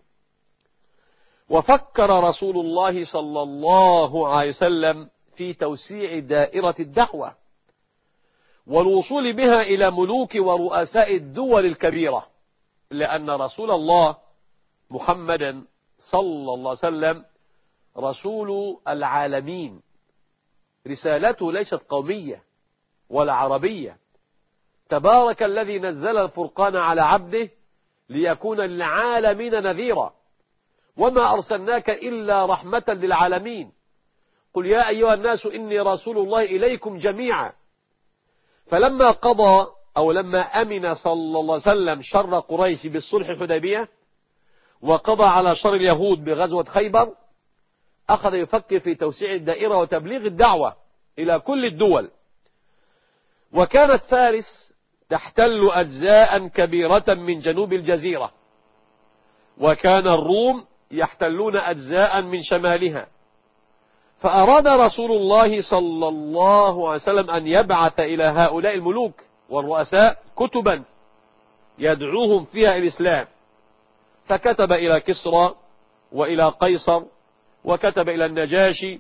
وفكر رسول الله صلى الله عليه وسلم في توسيع دائرة الدعوة والوصول بها إلى ملوك ورؤساء الدول الكبيرة، لأن رسول الله محمدا صلى الله عليه وسلم رسول العالمين، رسالته ليست قومية ولا عربية. تبارك الذي نزل الفرقان على عبده ليكون للعالمين نذيرا، وما أرسلناك إلا رحمة للعالمين، قل يا أيها الناس إني رسول الله إليكم جميعا. فلما قضى أو لما أمن صلى الله عليه وسلم شر قريش بالصلح الحديبية وقضى على شر اليهود بغزوة خيبر، أخذ يفكر في توسيع الدائرة وتبليغ الدعوة إلى كل الدول. وكانت فارس تحتل أجزاء كبيرة من جنوب الجزيرة، وكان الروم يحتلون أجزاء من شمالها، فأراد رسول الله صلى الله عليه وسلم أن يبعث إلى هؤلاء الملوك والرؤساء كتبا يدعوهم فيها الإسلام، فكتب إلى كسرى وإلى قيصر وكتب إلى النجاشي،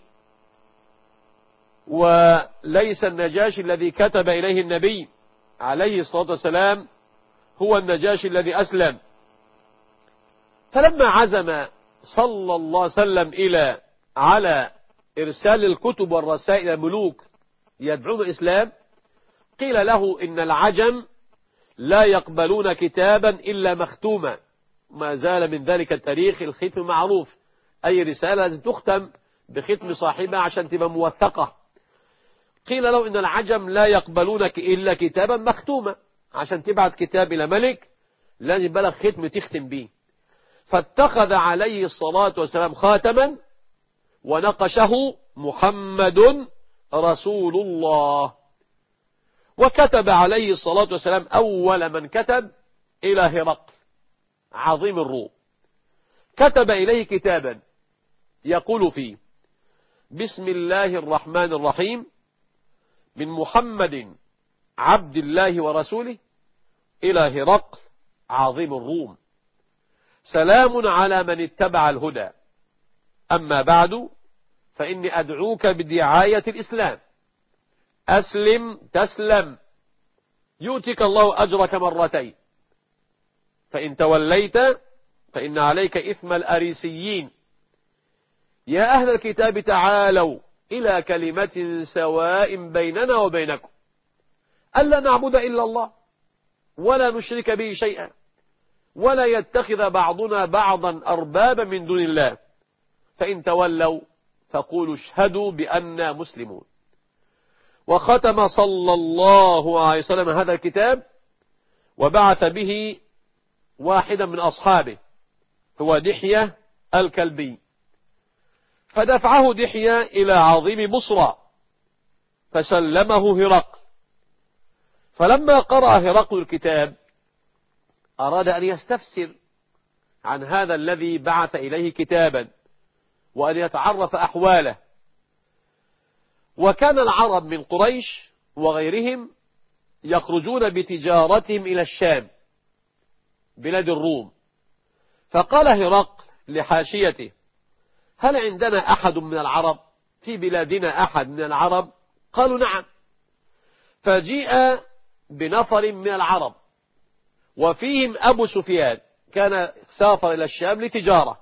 وليس النجاشي الذي كتب إليه النبي عليه الصلاة والسلام هو النجاشي الذي أسلم. فلما عزم صلى الله عليه وسلم إلى على إرسال الكتب والرسائل إلى الملوك يدعون الإسلام، قيل له إن العجم لا يقبلون كتابا إلا مختوما، ما زال من ذلك التاريخ الختم معروف، أي رسالة لازم تختم بختم صاحبها عشان تبقى موثقة. قيل له إن العجم لا يقبلون إلا كتابا مختوما، عشان تبعت كتاب إلى ملك لازم بلغ ختم تختم به. فاتخذ عليه الصلاة والسلام خاتما ونقشه محمد رسول الله، وكتب عليه الصلاة والسلام أول من كتب إلى هرقل عظيم الروم، كتب إليه كتابا يقول فيه: بسم الله الرحمن الرحيم من محمد عبد الله ورسوله إلى هرقل عظيم الروم، سلام على من اتبع الهدى، أما بعد فإني أدعوك بدعاية الإسلام، أسلم تسلم يؤتك الله أجرك مرتين، فإن توليت فإن عليك إثم الأريسيين. يا أهل الكتاب تعالوا إلى كلمة سواء بيننا وبينكم ألا نعبد إلا الله ولا نشرك به شيئا ولا يتخذ بعضنا بعضا أربابا من دون الله، فإن تولوا فقولوا اشهدوا بأننا مسلمون. وختم صلى الله عليه وسلم هذا الكتاب وبعث به واحدا من أصحابه هو دحية الكلبي، فدفعه دحية إلى عظيم بصرى فسلمه هرقل. فلما قرأ هرقل الكتاب أراد أن يستفسر عن هذا الذي بعث إليه كتابا وأن يتعرف أحواله. وكان العرب من قريش وغيرهم يخرجون بتجارتهم إلى الشام بلاد الروم، فقال هرقل لحاشيته هل عندنا أحد من العرب في بلادنا أحد من العرب؟ قالوا نعم. فجيء بنفر من العرب وفيهم أبو سفيان كان سافر إلى الشام لتجارة،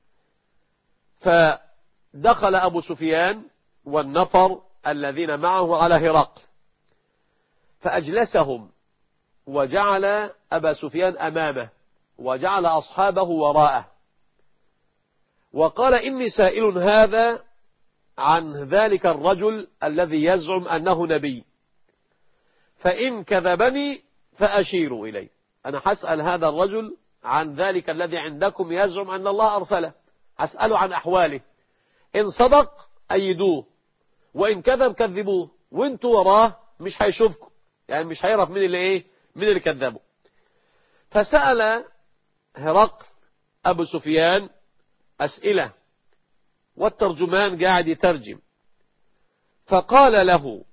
فدخل أبو سفيان والنفر الذين معه على هرقل فأجلسهم وجعل أبا سفيان أمامه وجعل أصحابه وراءه، وقال إني سائل هذا عن ذلك الرجل الذي يزعم أنه نبي، فإن كذبني فأشيروا إليه. أنا حسأل هذا الرجل عن ذلك الذي عندكم يزعم أن الله أرسله، أسأله عن أحواله، إن صدق أيدوه وإن كذب كذبوه، وانتوا وراه مش هيشوفكم، يعني مش هيعرف من اللي إيه من اللي كذبه. فسأل هرقل أبو سفيان أسئلة والترجمان قاعد يترجم، فقال له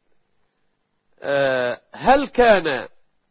أه هل كان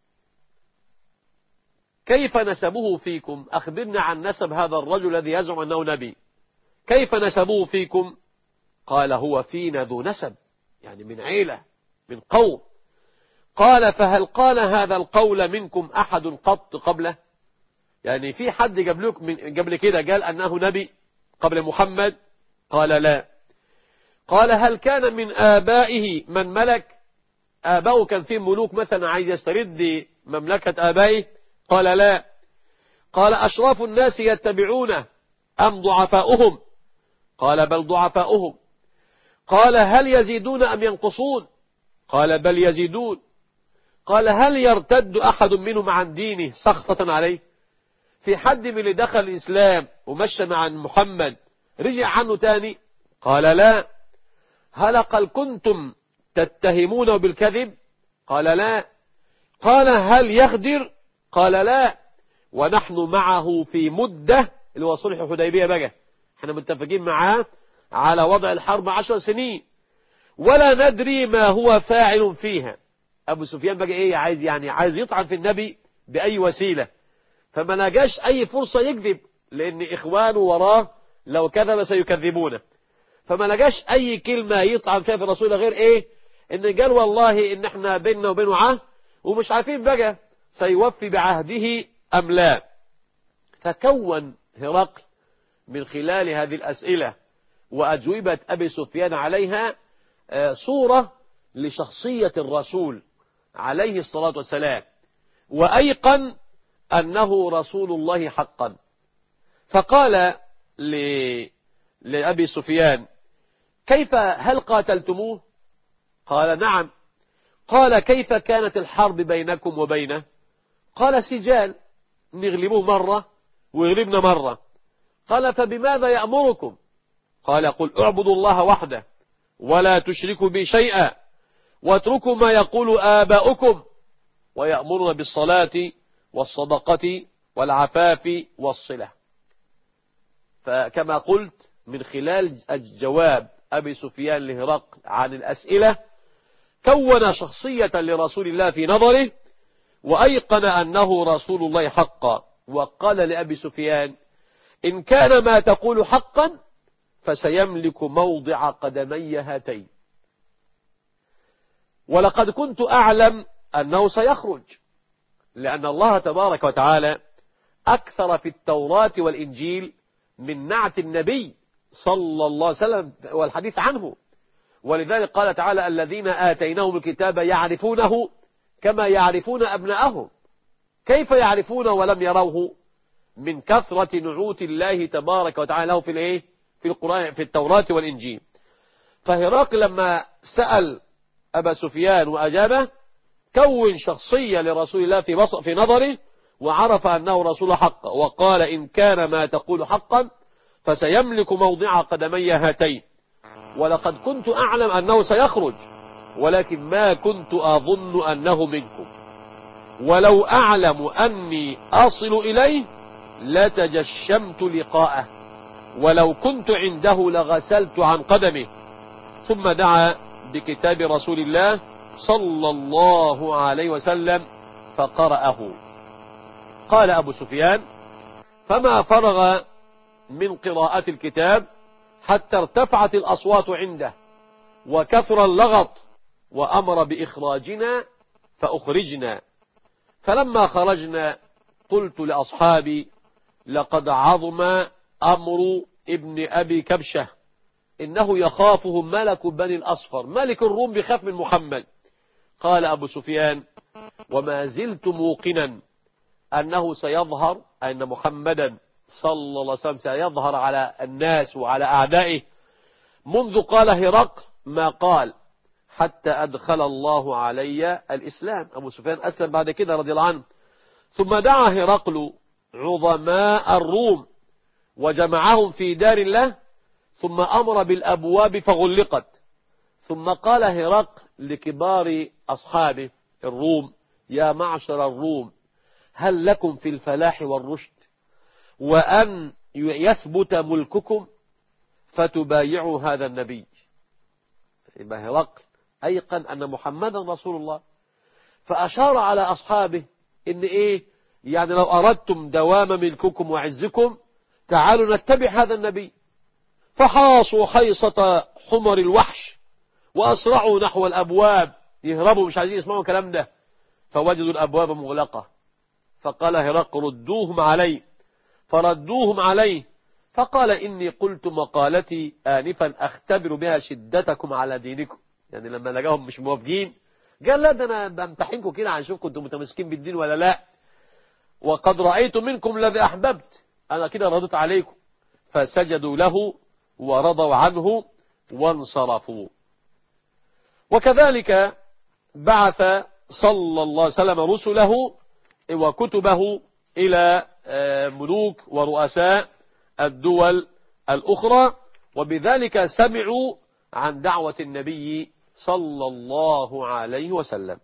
كيف نسبه فيكم؟ أخبرنا عن نسب هذا الرجل الذي يزعم أنه نبي، كيف نسبه فيكم؟ قال هو فينا ذو نسب، يعني من عيلة من قوم. قال فهل قال هذا القول منكم أحد قط قبله؟ يعني في حد قبلك من قبل كده قال أنه نبي قبل محمد؟ قال لا. قال هل كان من آبائه من ملك؟ آباؤه كان فيه ملوك مثلا عايز يسترد مملكة آبائه؟ قال لا. قال أشراف الناس يتبعونه أم ضعفاؤهم؟ قال بل ضعفاؤهم. قال هل يزيدون أم ينقصون؟ قال بل يزيدون. قال هل يرتد أحد منهم عن دينه سخطة عليه؟ في حد من اللي دخل الإسلام ومشى مع محمد رجع عنه تاني؟ قال لا. هل قال كنتم تتهمونه بالكذب؟ قال لا. قال هل يغدر؟ قال لا. ونحن معه في مدة اللي هو صلح الحديبية بقى، احنا متفقين معاه على وضع الحرب عشر سنين ولا ندري ما هو فاعل فيها. أبو سفيان بقى إيه عايز يعني عايز يطعن في النبي بأي وسيلة، فما نجاش أي فرصة يكذب لأن إخوانه وراه لو كذب سيكذبونه، فما نجاش أي كلمة يطعن فيها في الرسول غير إيه إن قال والله إن إحنا بيننا وبينه عهد ومش عارفين بقى سيوفي بعهده أم لا. فكون هرقل من خلال هذه الأسئلة وأجوبة أبي سفيان عليها صورة لشخصية الرسول عليه الصلاة والسلام، وأيقن أنه رسول الله حقا. فقال لأبي سفيان كيف هل قاتلتموه؟ قال نعم. قال كيف كانت الحرب بينكم وبينه؟ قال سجال، نغلبوه مرة ويغلبنا مرة. قال فبماذا يأمركم؟ قال قل اعبدوا الله وحده ولا تشركوا بي شيئا واتركوا ما يقول آباؤكم ويأمرون بالصلاة والصدقة والعفاف والصلة. فكما قلت من خلال الجواب أبي سفيان لهرقل عن الأسئلة كون شخصية لرسول الله في نظره، وأيقن أنه رسول الله حقا، وقال لأبي سفيان: إن كان ما تقول حقا فسيملك موضع قدمي هاتين. ولقد كنت أعلم أنه سيخرج، لأن الله تبارك وتعالى أكثر في التوراة والإنجيل من نعت النبي صلى الله عليه وسلم والحديث عنه. ولذلك قال تعالى: الذين آتيناهم الكتاب يعرفونه كما يعرفون أبناءهم. كيف يعرفونه ولم يروه؟ من كثرة نعوت الله تبارك وتعالى له في الايه في القرآن في التوراة والإنجيل. فهرقل لما سأل أبا سفيان وأجابه كون شخصية لرسول الله في بصر في نظره، وعرف أنه رسول حق، وقال: إن كان ما تقول حقا فسيملك موضع قدمي هاتين. ولقد كنت أعلم أنه سيخرج، ولكن ما كنت أظن أنه منكم، ولو أعلم أني أصل إليه لتجشمت لقاءه، ولو كنت عنده لغسلت عن قدمه. ثم دعا بكتاب رسول الله صلى الله عليه وسلم فقرأه. قال أبو سفيان: فما فرغ من قراءة الكتاب حتى ارتفعت الأصوات عنده وكثر اللغط، وأمر بإخراجنا فأخرجنا. فلما خرجنا قلت لأصحابي: لقد عظم أمر ابن أبي كبشة، إنه يخافه ملك بني الأصفر، ملك الروم بخاف من محمد. قال أبو سفيان: وما زلت موقنا أنه سيظهر، أن محمدا صلى الله عليه وسلم سيظهر على الناس وعلى أعدائه منذ قال هرقل ما قال، حتى أدخل الله علي الإسلام. أبو سفيان أسلم بعد كده رضي الله عنه. ثم دعا هرقل عظماء الروم وجمعهم في دار الله، ثم أمر بالأبواب فغلقت. ثم قال هرقل لكبار أصحابه الروم: يا معشر الروم، هل لكم في الفلاح والرشد وأن يثبت ملككم فتبايعوا هذا النبي؟ يبقى هرقل أيقن أن محمدا رسول الله، فأشار على أصحابه إن إيه يعني لو أردتم دوام ملككم وعزكم تعالوا نتبع هذا النبي. فحاصوا حيصة حمر الوحش وأسرعوا نحو الأبواب يهربوا، مش عايزين يسمعوا الكلام ده، فوجدوا الأبواب مغلقة. فقال هرقل: ردوهم علي. فردوهم عليه، فقال: إني قلت مقالتي آنفا أختبر بها شدتكم على دينكم. يعني لما لقاهم مش موافقين قال: لا، ده أنا بامتحنكم كده عشان شوف كنتم متمسكين بالدين ولا لا، وقد رأيت منكم الذي أحببت، أنا كده رضيت عليكم. فسجدوا له ورضوا عنه وانصرفوا. وكذلك بعث صلى الله عليه وسلم رسله وكتبه إلى ملوك ورؤساء الدول الأخرى، وبذلك سمعوا عن دعوة النبي صلى الله عليه وسلم.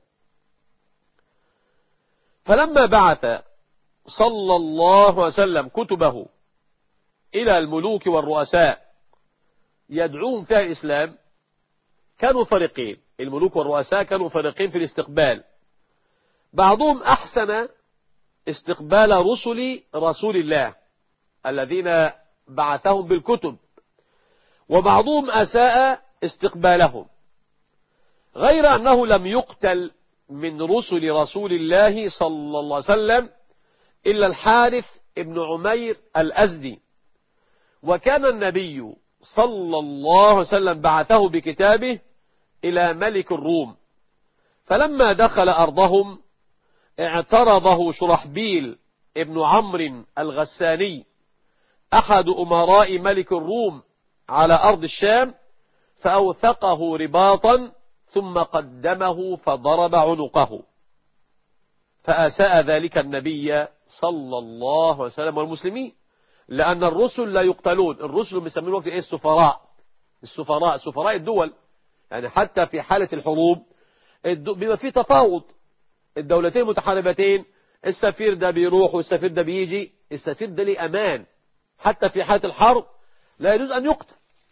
فلما بعث صلى الله عليه وسلم كتبه إلى الملوك والرؤساء يدعوهم فيها الإسلام، كانوا فريقين. الملوك والرؤساء كانوا فريقين في الاستقبال. بعضهم أحسن استقبال رسل رسول الله الذين بعثهم بالكتب، وبعضهم أساء استقبالهم، غير أنه لم يقتل من رسل رسول الله صلى الله عليه وسلم إلا الحارث ابن عمير الأزدي. وكان النبي صلى الله عليه وسلم بعثه بكتابه إلى ملك الروم، فلما دخل أرضهم اعترضه شرحبيل ابن عمرو الغساني أحد أمراء ملك الروم على أرض الشام، فأوثقه رباطا ثم قدمه فضرب عنقه، فأساء ذلك النبي صلى الله عليه وسلم والمسلمين، لأن الرسل لا يقتلون. الرسل بيسمون وقت إيه؟ السفراء. السفراء سفراء الدول، يعني حتى في حالة الحروب بما في تفاوض الدولتين متحاربتين، السفير ده بيروح والسفير ده بيجي، السفير ده ليه أمان، حتى في حالة الحرب لا يجوز أن يقتل،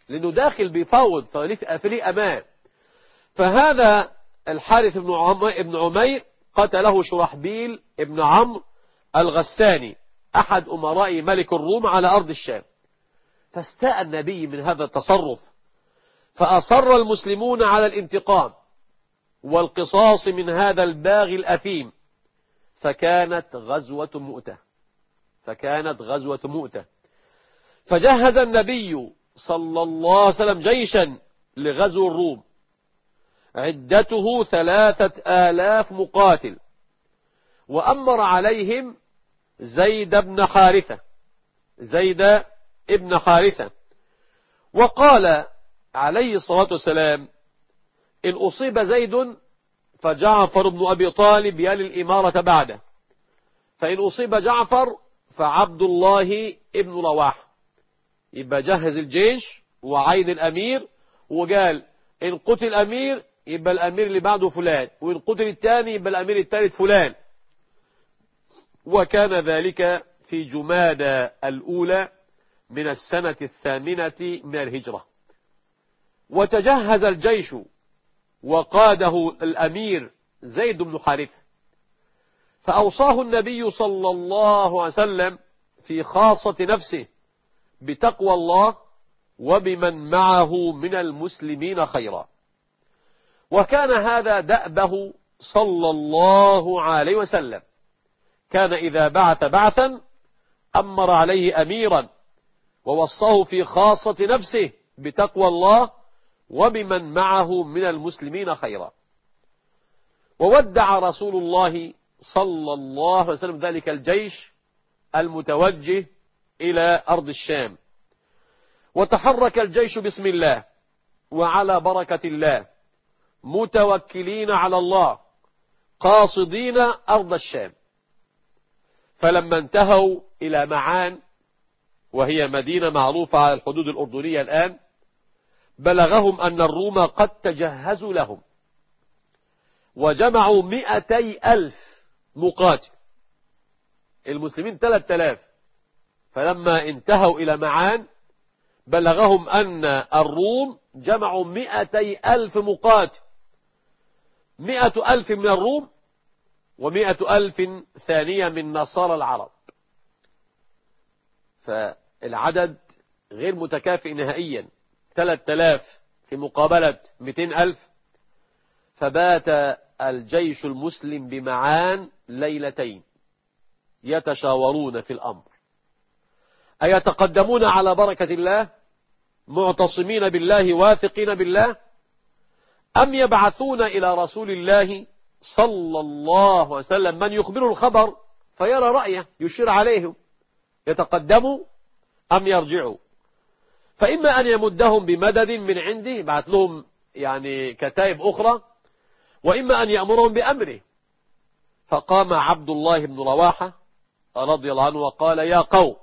لأنه داخل بيفاوض فليه أمان. فهذا الحارث بن عمير قتله شرحبيل ابن عمرو الغساني أحد أمراء ملك الروم على أرض الشام. فاستاء النبي من هذا التصرف، فأصر المسلمون على الانتقام والقصاص من هذا الباغي الأثيم، فكانت غزوة مؤتة فكانت غزوة مؤتة فجهز النبي صلى الله عليه وسلم جيشا لغزو الروم عدته ثلاثة آلاف مقاتل، وأمر عليهم زيد بن حارثة زيد ابن حارثة وقال عليه الصلاة والسلام: إن أصيب زيد فجعفر بن أبي طالب يلي الإمارة بعده، فإن أصيب جعفر فعبد الله ابن رواحة. يبقى جهز الجيش وعين الأمير، وقال إن قتل الأمير يبقى الأمير اللي بعده فلان، وإن قتل الثاني يبقى الأمير الثالث فلان. وكان ذلك في جمادى الأولى من السنة الثامنة من الهجرة. وتجهز الجيش وقاده الأمير زيد بن حارثة، فأوصاه النبي صلى الله عليه وسلم في خاصة نفسه بتقوى الله وبمن معه من المسلمين خيرا. وكان هذا دأبه صلى الله عليه وسلم، كان إذا بعث بعثا أمر عليه أميرا ووصاه في خاصة نفسه بتقوى الله وبمن معه من المسلمين خيرا. وودع رسول الله صلى الله عليه وسلم ذلك الجيش المتوجه إلى أرض الشام. وتحرك الجيش بسم الله وعلى بركة الله متوكلين على الله قاصدين أرض الشام. فلما انتهوا إلى معان، وهي مدينة معروفة على الحدود الأردنية الآن، بلغهم أن الروم قد تجهزوا لهم وجمعوا مئتي ألف مقاتل، المسلمين ثلاثة آلاف. فلما انتهوا إلى معان بلغهم أن الروم جمعوا مئتي ألف مقاتل، مئة ألف من الروم ومئة ألف ثانية من نصارى العرب. فالعدد غير متكافئ نهائيا، ثلاثة آلاف في مقابلة مئتين ألف. فبات الجيش المسلم بمعان ليلتين يتشاورون في الأمر، أيتقدمون على بركة الله معتصمين بالله واثقين بالله، أم يبعثون إلى رسول الله صلى الله عليه وسلم من يخبره الخبر فيرى رأيه يشير عليه، يتقدموا أم يرجعوا؟ فإما أن يمدهم بمدد من عنده، بعث لهم يعني كتائب أخرى، وإما أن يأمرهم بأمره. فقام عبد الله بن رواحة رضي الله عنه وقال: يا قوم،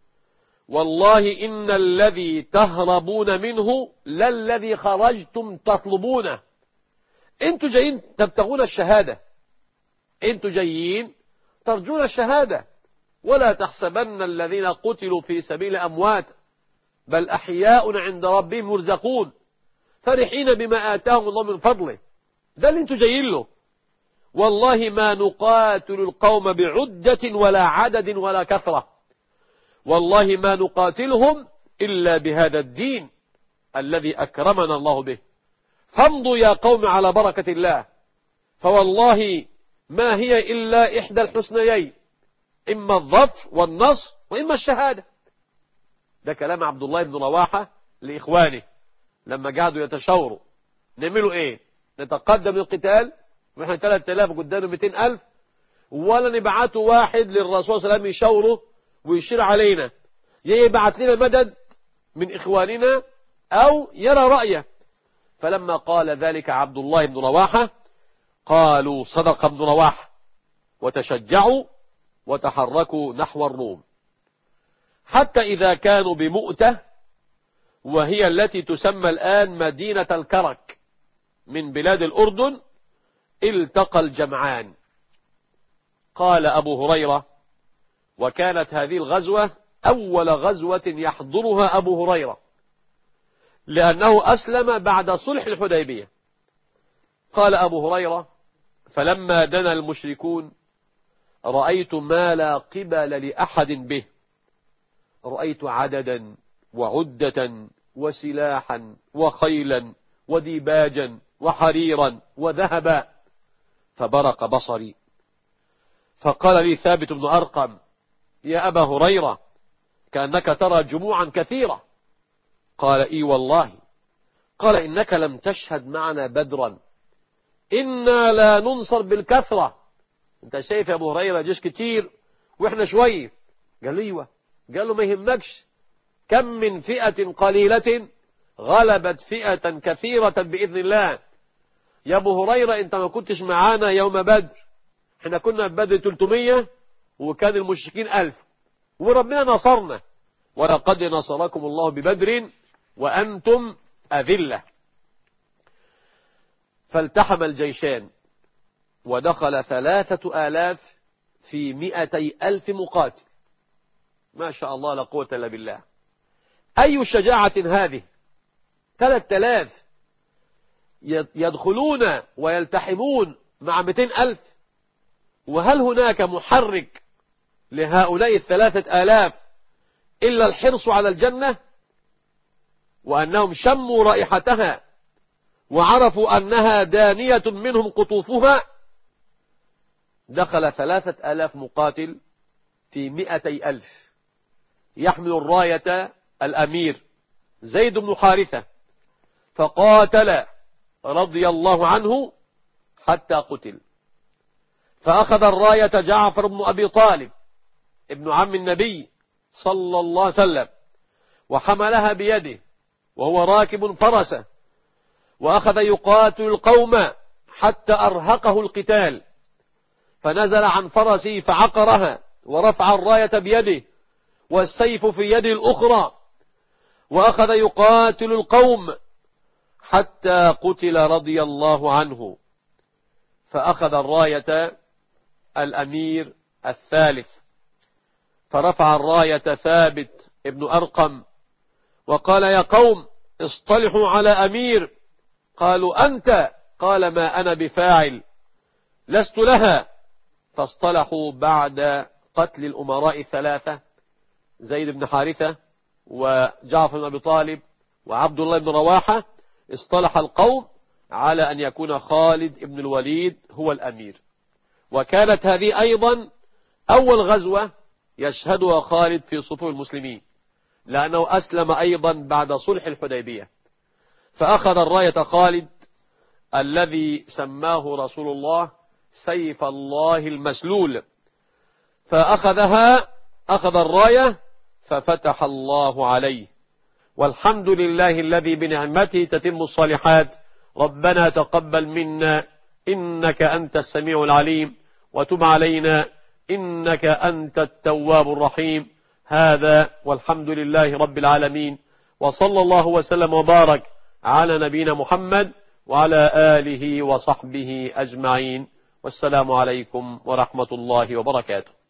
والله إن الذي تهربون منه للذي خرجتم تطلبونه. انتوا جايين تبتغون الشهادة، انتوا جايين ترجون الشهادة، ولا تحسبن الذين قتلوا في سبيل أموات بل أحياء عند ربهم يرزقون فرحين بما آتاهم الله من فضله. ده اللي انتوا جايين له. والله ما نقاتل القوم بعدة ولا عدد ولا كثرة، والله ما نقاتلهم إلا بهذا الدين الذي أكرمنا الله به، فامضوا يا قوم على بركة الله، فوالله ما هي إلا إحدى الحسنيين، إما الظفر والنصر وإما الشهادة. ده كلام عبد الله بن رواحة لإخوانه لما قعدوا يتشاوروا نعملوا إيه، نتقدم للقتال ونحن ثلاثة آلاف قدامنا مئتين ألف، ولا نبعته واحد للرسول صلى الله عليه وسلم يشاوره ويشير علينا، يبعث لنا مدد من إخواننا أو يرى رأيه. فلما قال ذلك عبد الله بن رواحة قالوا: صدق ابن رواحة، وتشجعوا وتحركوا نحو الروم، حتى إذا كانوا بمؤتة، وهي التي تسمى الآن مدينة الكرك من بلاد الأردن، التقى الجمعان. قال أبو هريرة: وكانت هذه الغزوة أول غزوة يحضرها أبو هريرة، لأنه أسلم بعد صلح الحديبية. قال أبو هريرة: فلما دنا المشركون رأيت ما لا قبل لأحد به، رأيت عددا وعدة وسلاحا وخيلا وديباجا وحريرا وذهبا، فبرق بصري. فقال لي ثابت بن أرقم: يا أبا هريرة، كأنك ترى جموعا كثيرة. قال: إي والله. قال: إنك لم تشهد معنا بدرا، إنا لا ننصر بالكثرة. انت شايف يا أبو هريرة جيش كتير وإحنا شوية. قال له: ايوه. قال له: ما يهمكش، كم من فئة قليلة غلبت فئة كثيرة بإذن الله. يا أبو هريرة، انت ما كنتش معانا يوم بدر، احنا كنا في بدر ثلاثمية وكان المشركين ألف، وربنا نصرنا. ولقد نصركم الله ببدر وأنتم أذلة. فالتحم الجيشان ودخل ثلاثة آلاف في مئتي ألف مقاتل. ما شاء الله لا قوة إلا بالله. أي شجاعة هذه! ثلاثة آلاف يدخلون ويلتحمون مع مئتين ألف. وهل هناك محرك لهؤلاء الثلاثة آلاف إلا الحرص على الجنة، وأنهم شموا رائحتها وعرفوا أنها دانية منهم قطوفها؟ دخل ثلاثة آلاف مقاتل في مئتي ألف. يحمل الراية الأمير زيد بن حارثة، فقاتل رضي الله عنه حتى قتل. فأخذ الراية جعفر بن أبي طالب ابن عم النبي صلى الله عليه وسلم، وحملها بيده وهو راكب فرسه، وأخذ يقاتل القوم حتى أرهقه القتال، فنزل عن فرسه فعقرها ورفع الراية بيده والسيف في يده الأخرى، وأخذ يقاتل القوم حتى قتل رضي الله عنه. فأخذ الراية الأمير الثالث، فرفع الراية ثابت ابن أرقم وقال: يا قوم اصطلحوا على أمير. قالوا: أنت. قال: ما أنا بفاعل، لست لها. فاصطلحوا بعد قتل الأمراء الثلاثة، زيد بن حارثة وجعفر بن أبي طالب وعبد الله بن رواحة، اصطلح القوم على أن يكون خالد بن الوليد هو الأمير. وكانت هذه أيضا أول غزوة يشهدها خالد في صفوف المسلمين، لأنه أسلم أيضا بعد صلح الحديبية. فأخذ الراية خالد الذي سماه رسول الله سيف الله المسلول، فأخذها أخذ الراية ففتح الله عليه. والحمد لله الذي بنعمته تتم الصالحات. ربنا تقبل منا إنك أنت السميع العليم، وتب علينا إنك أنت التواب الرحيم. هذا والحمد لله رب العالمين، وصلى الله وسلم وبارك على نبينا محمد وعلى آله وصحبه أجمعين، والسلام عليكم ورحمة الله وبركاته.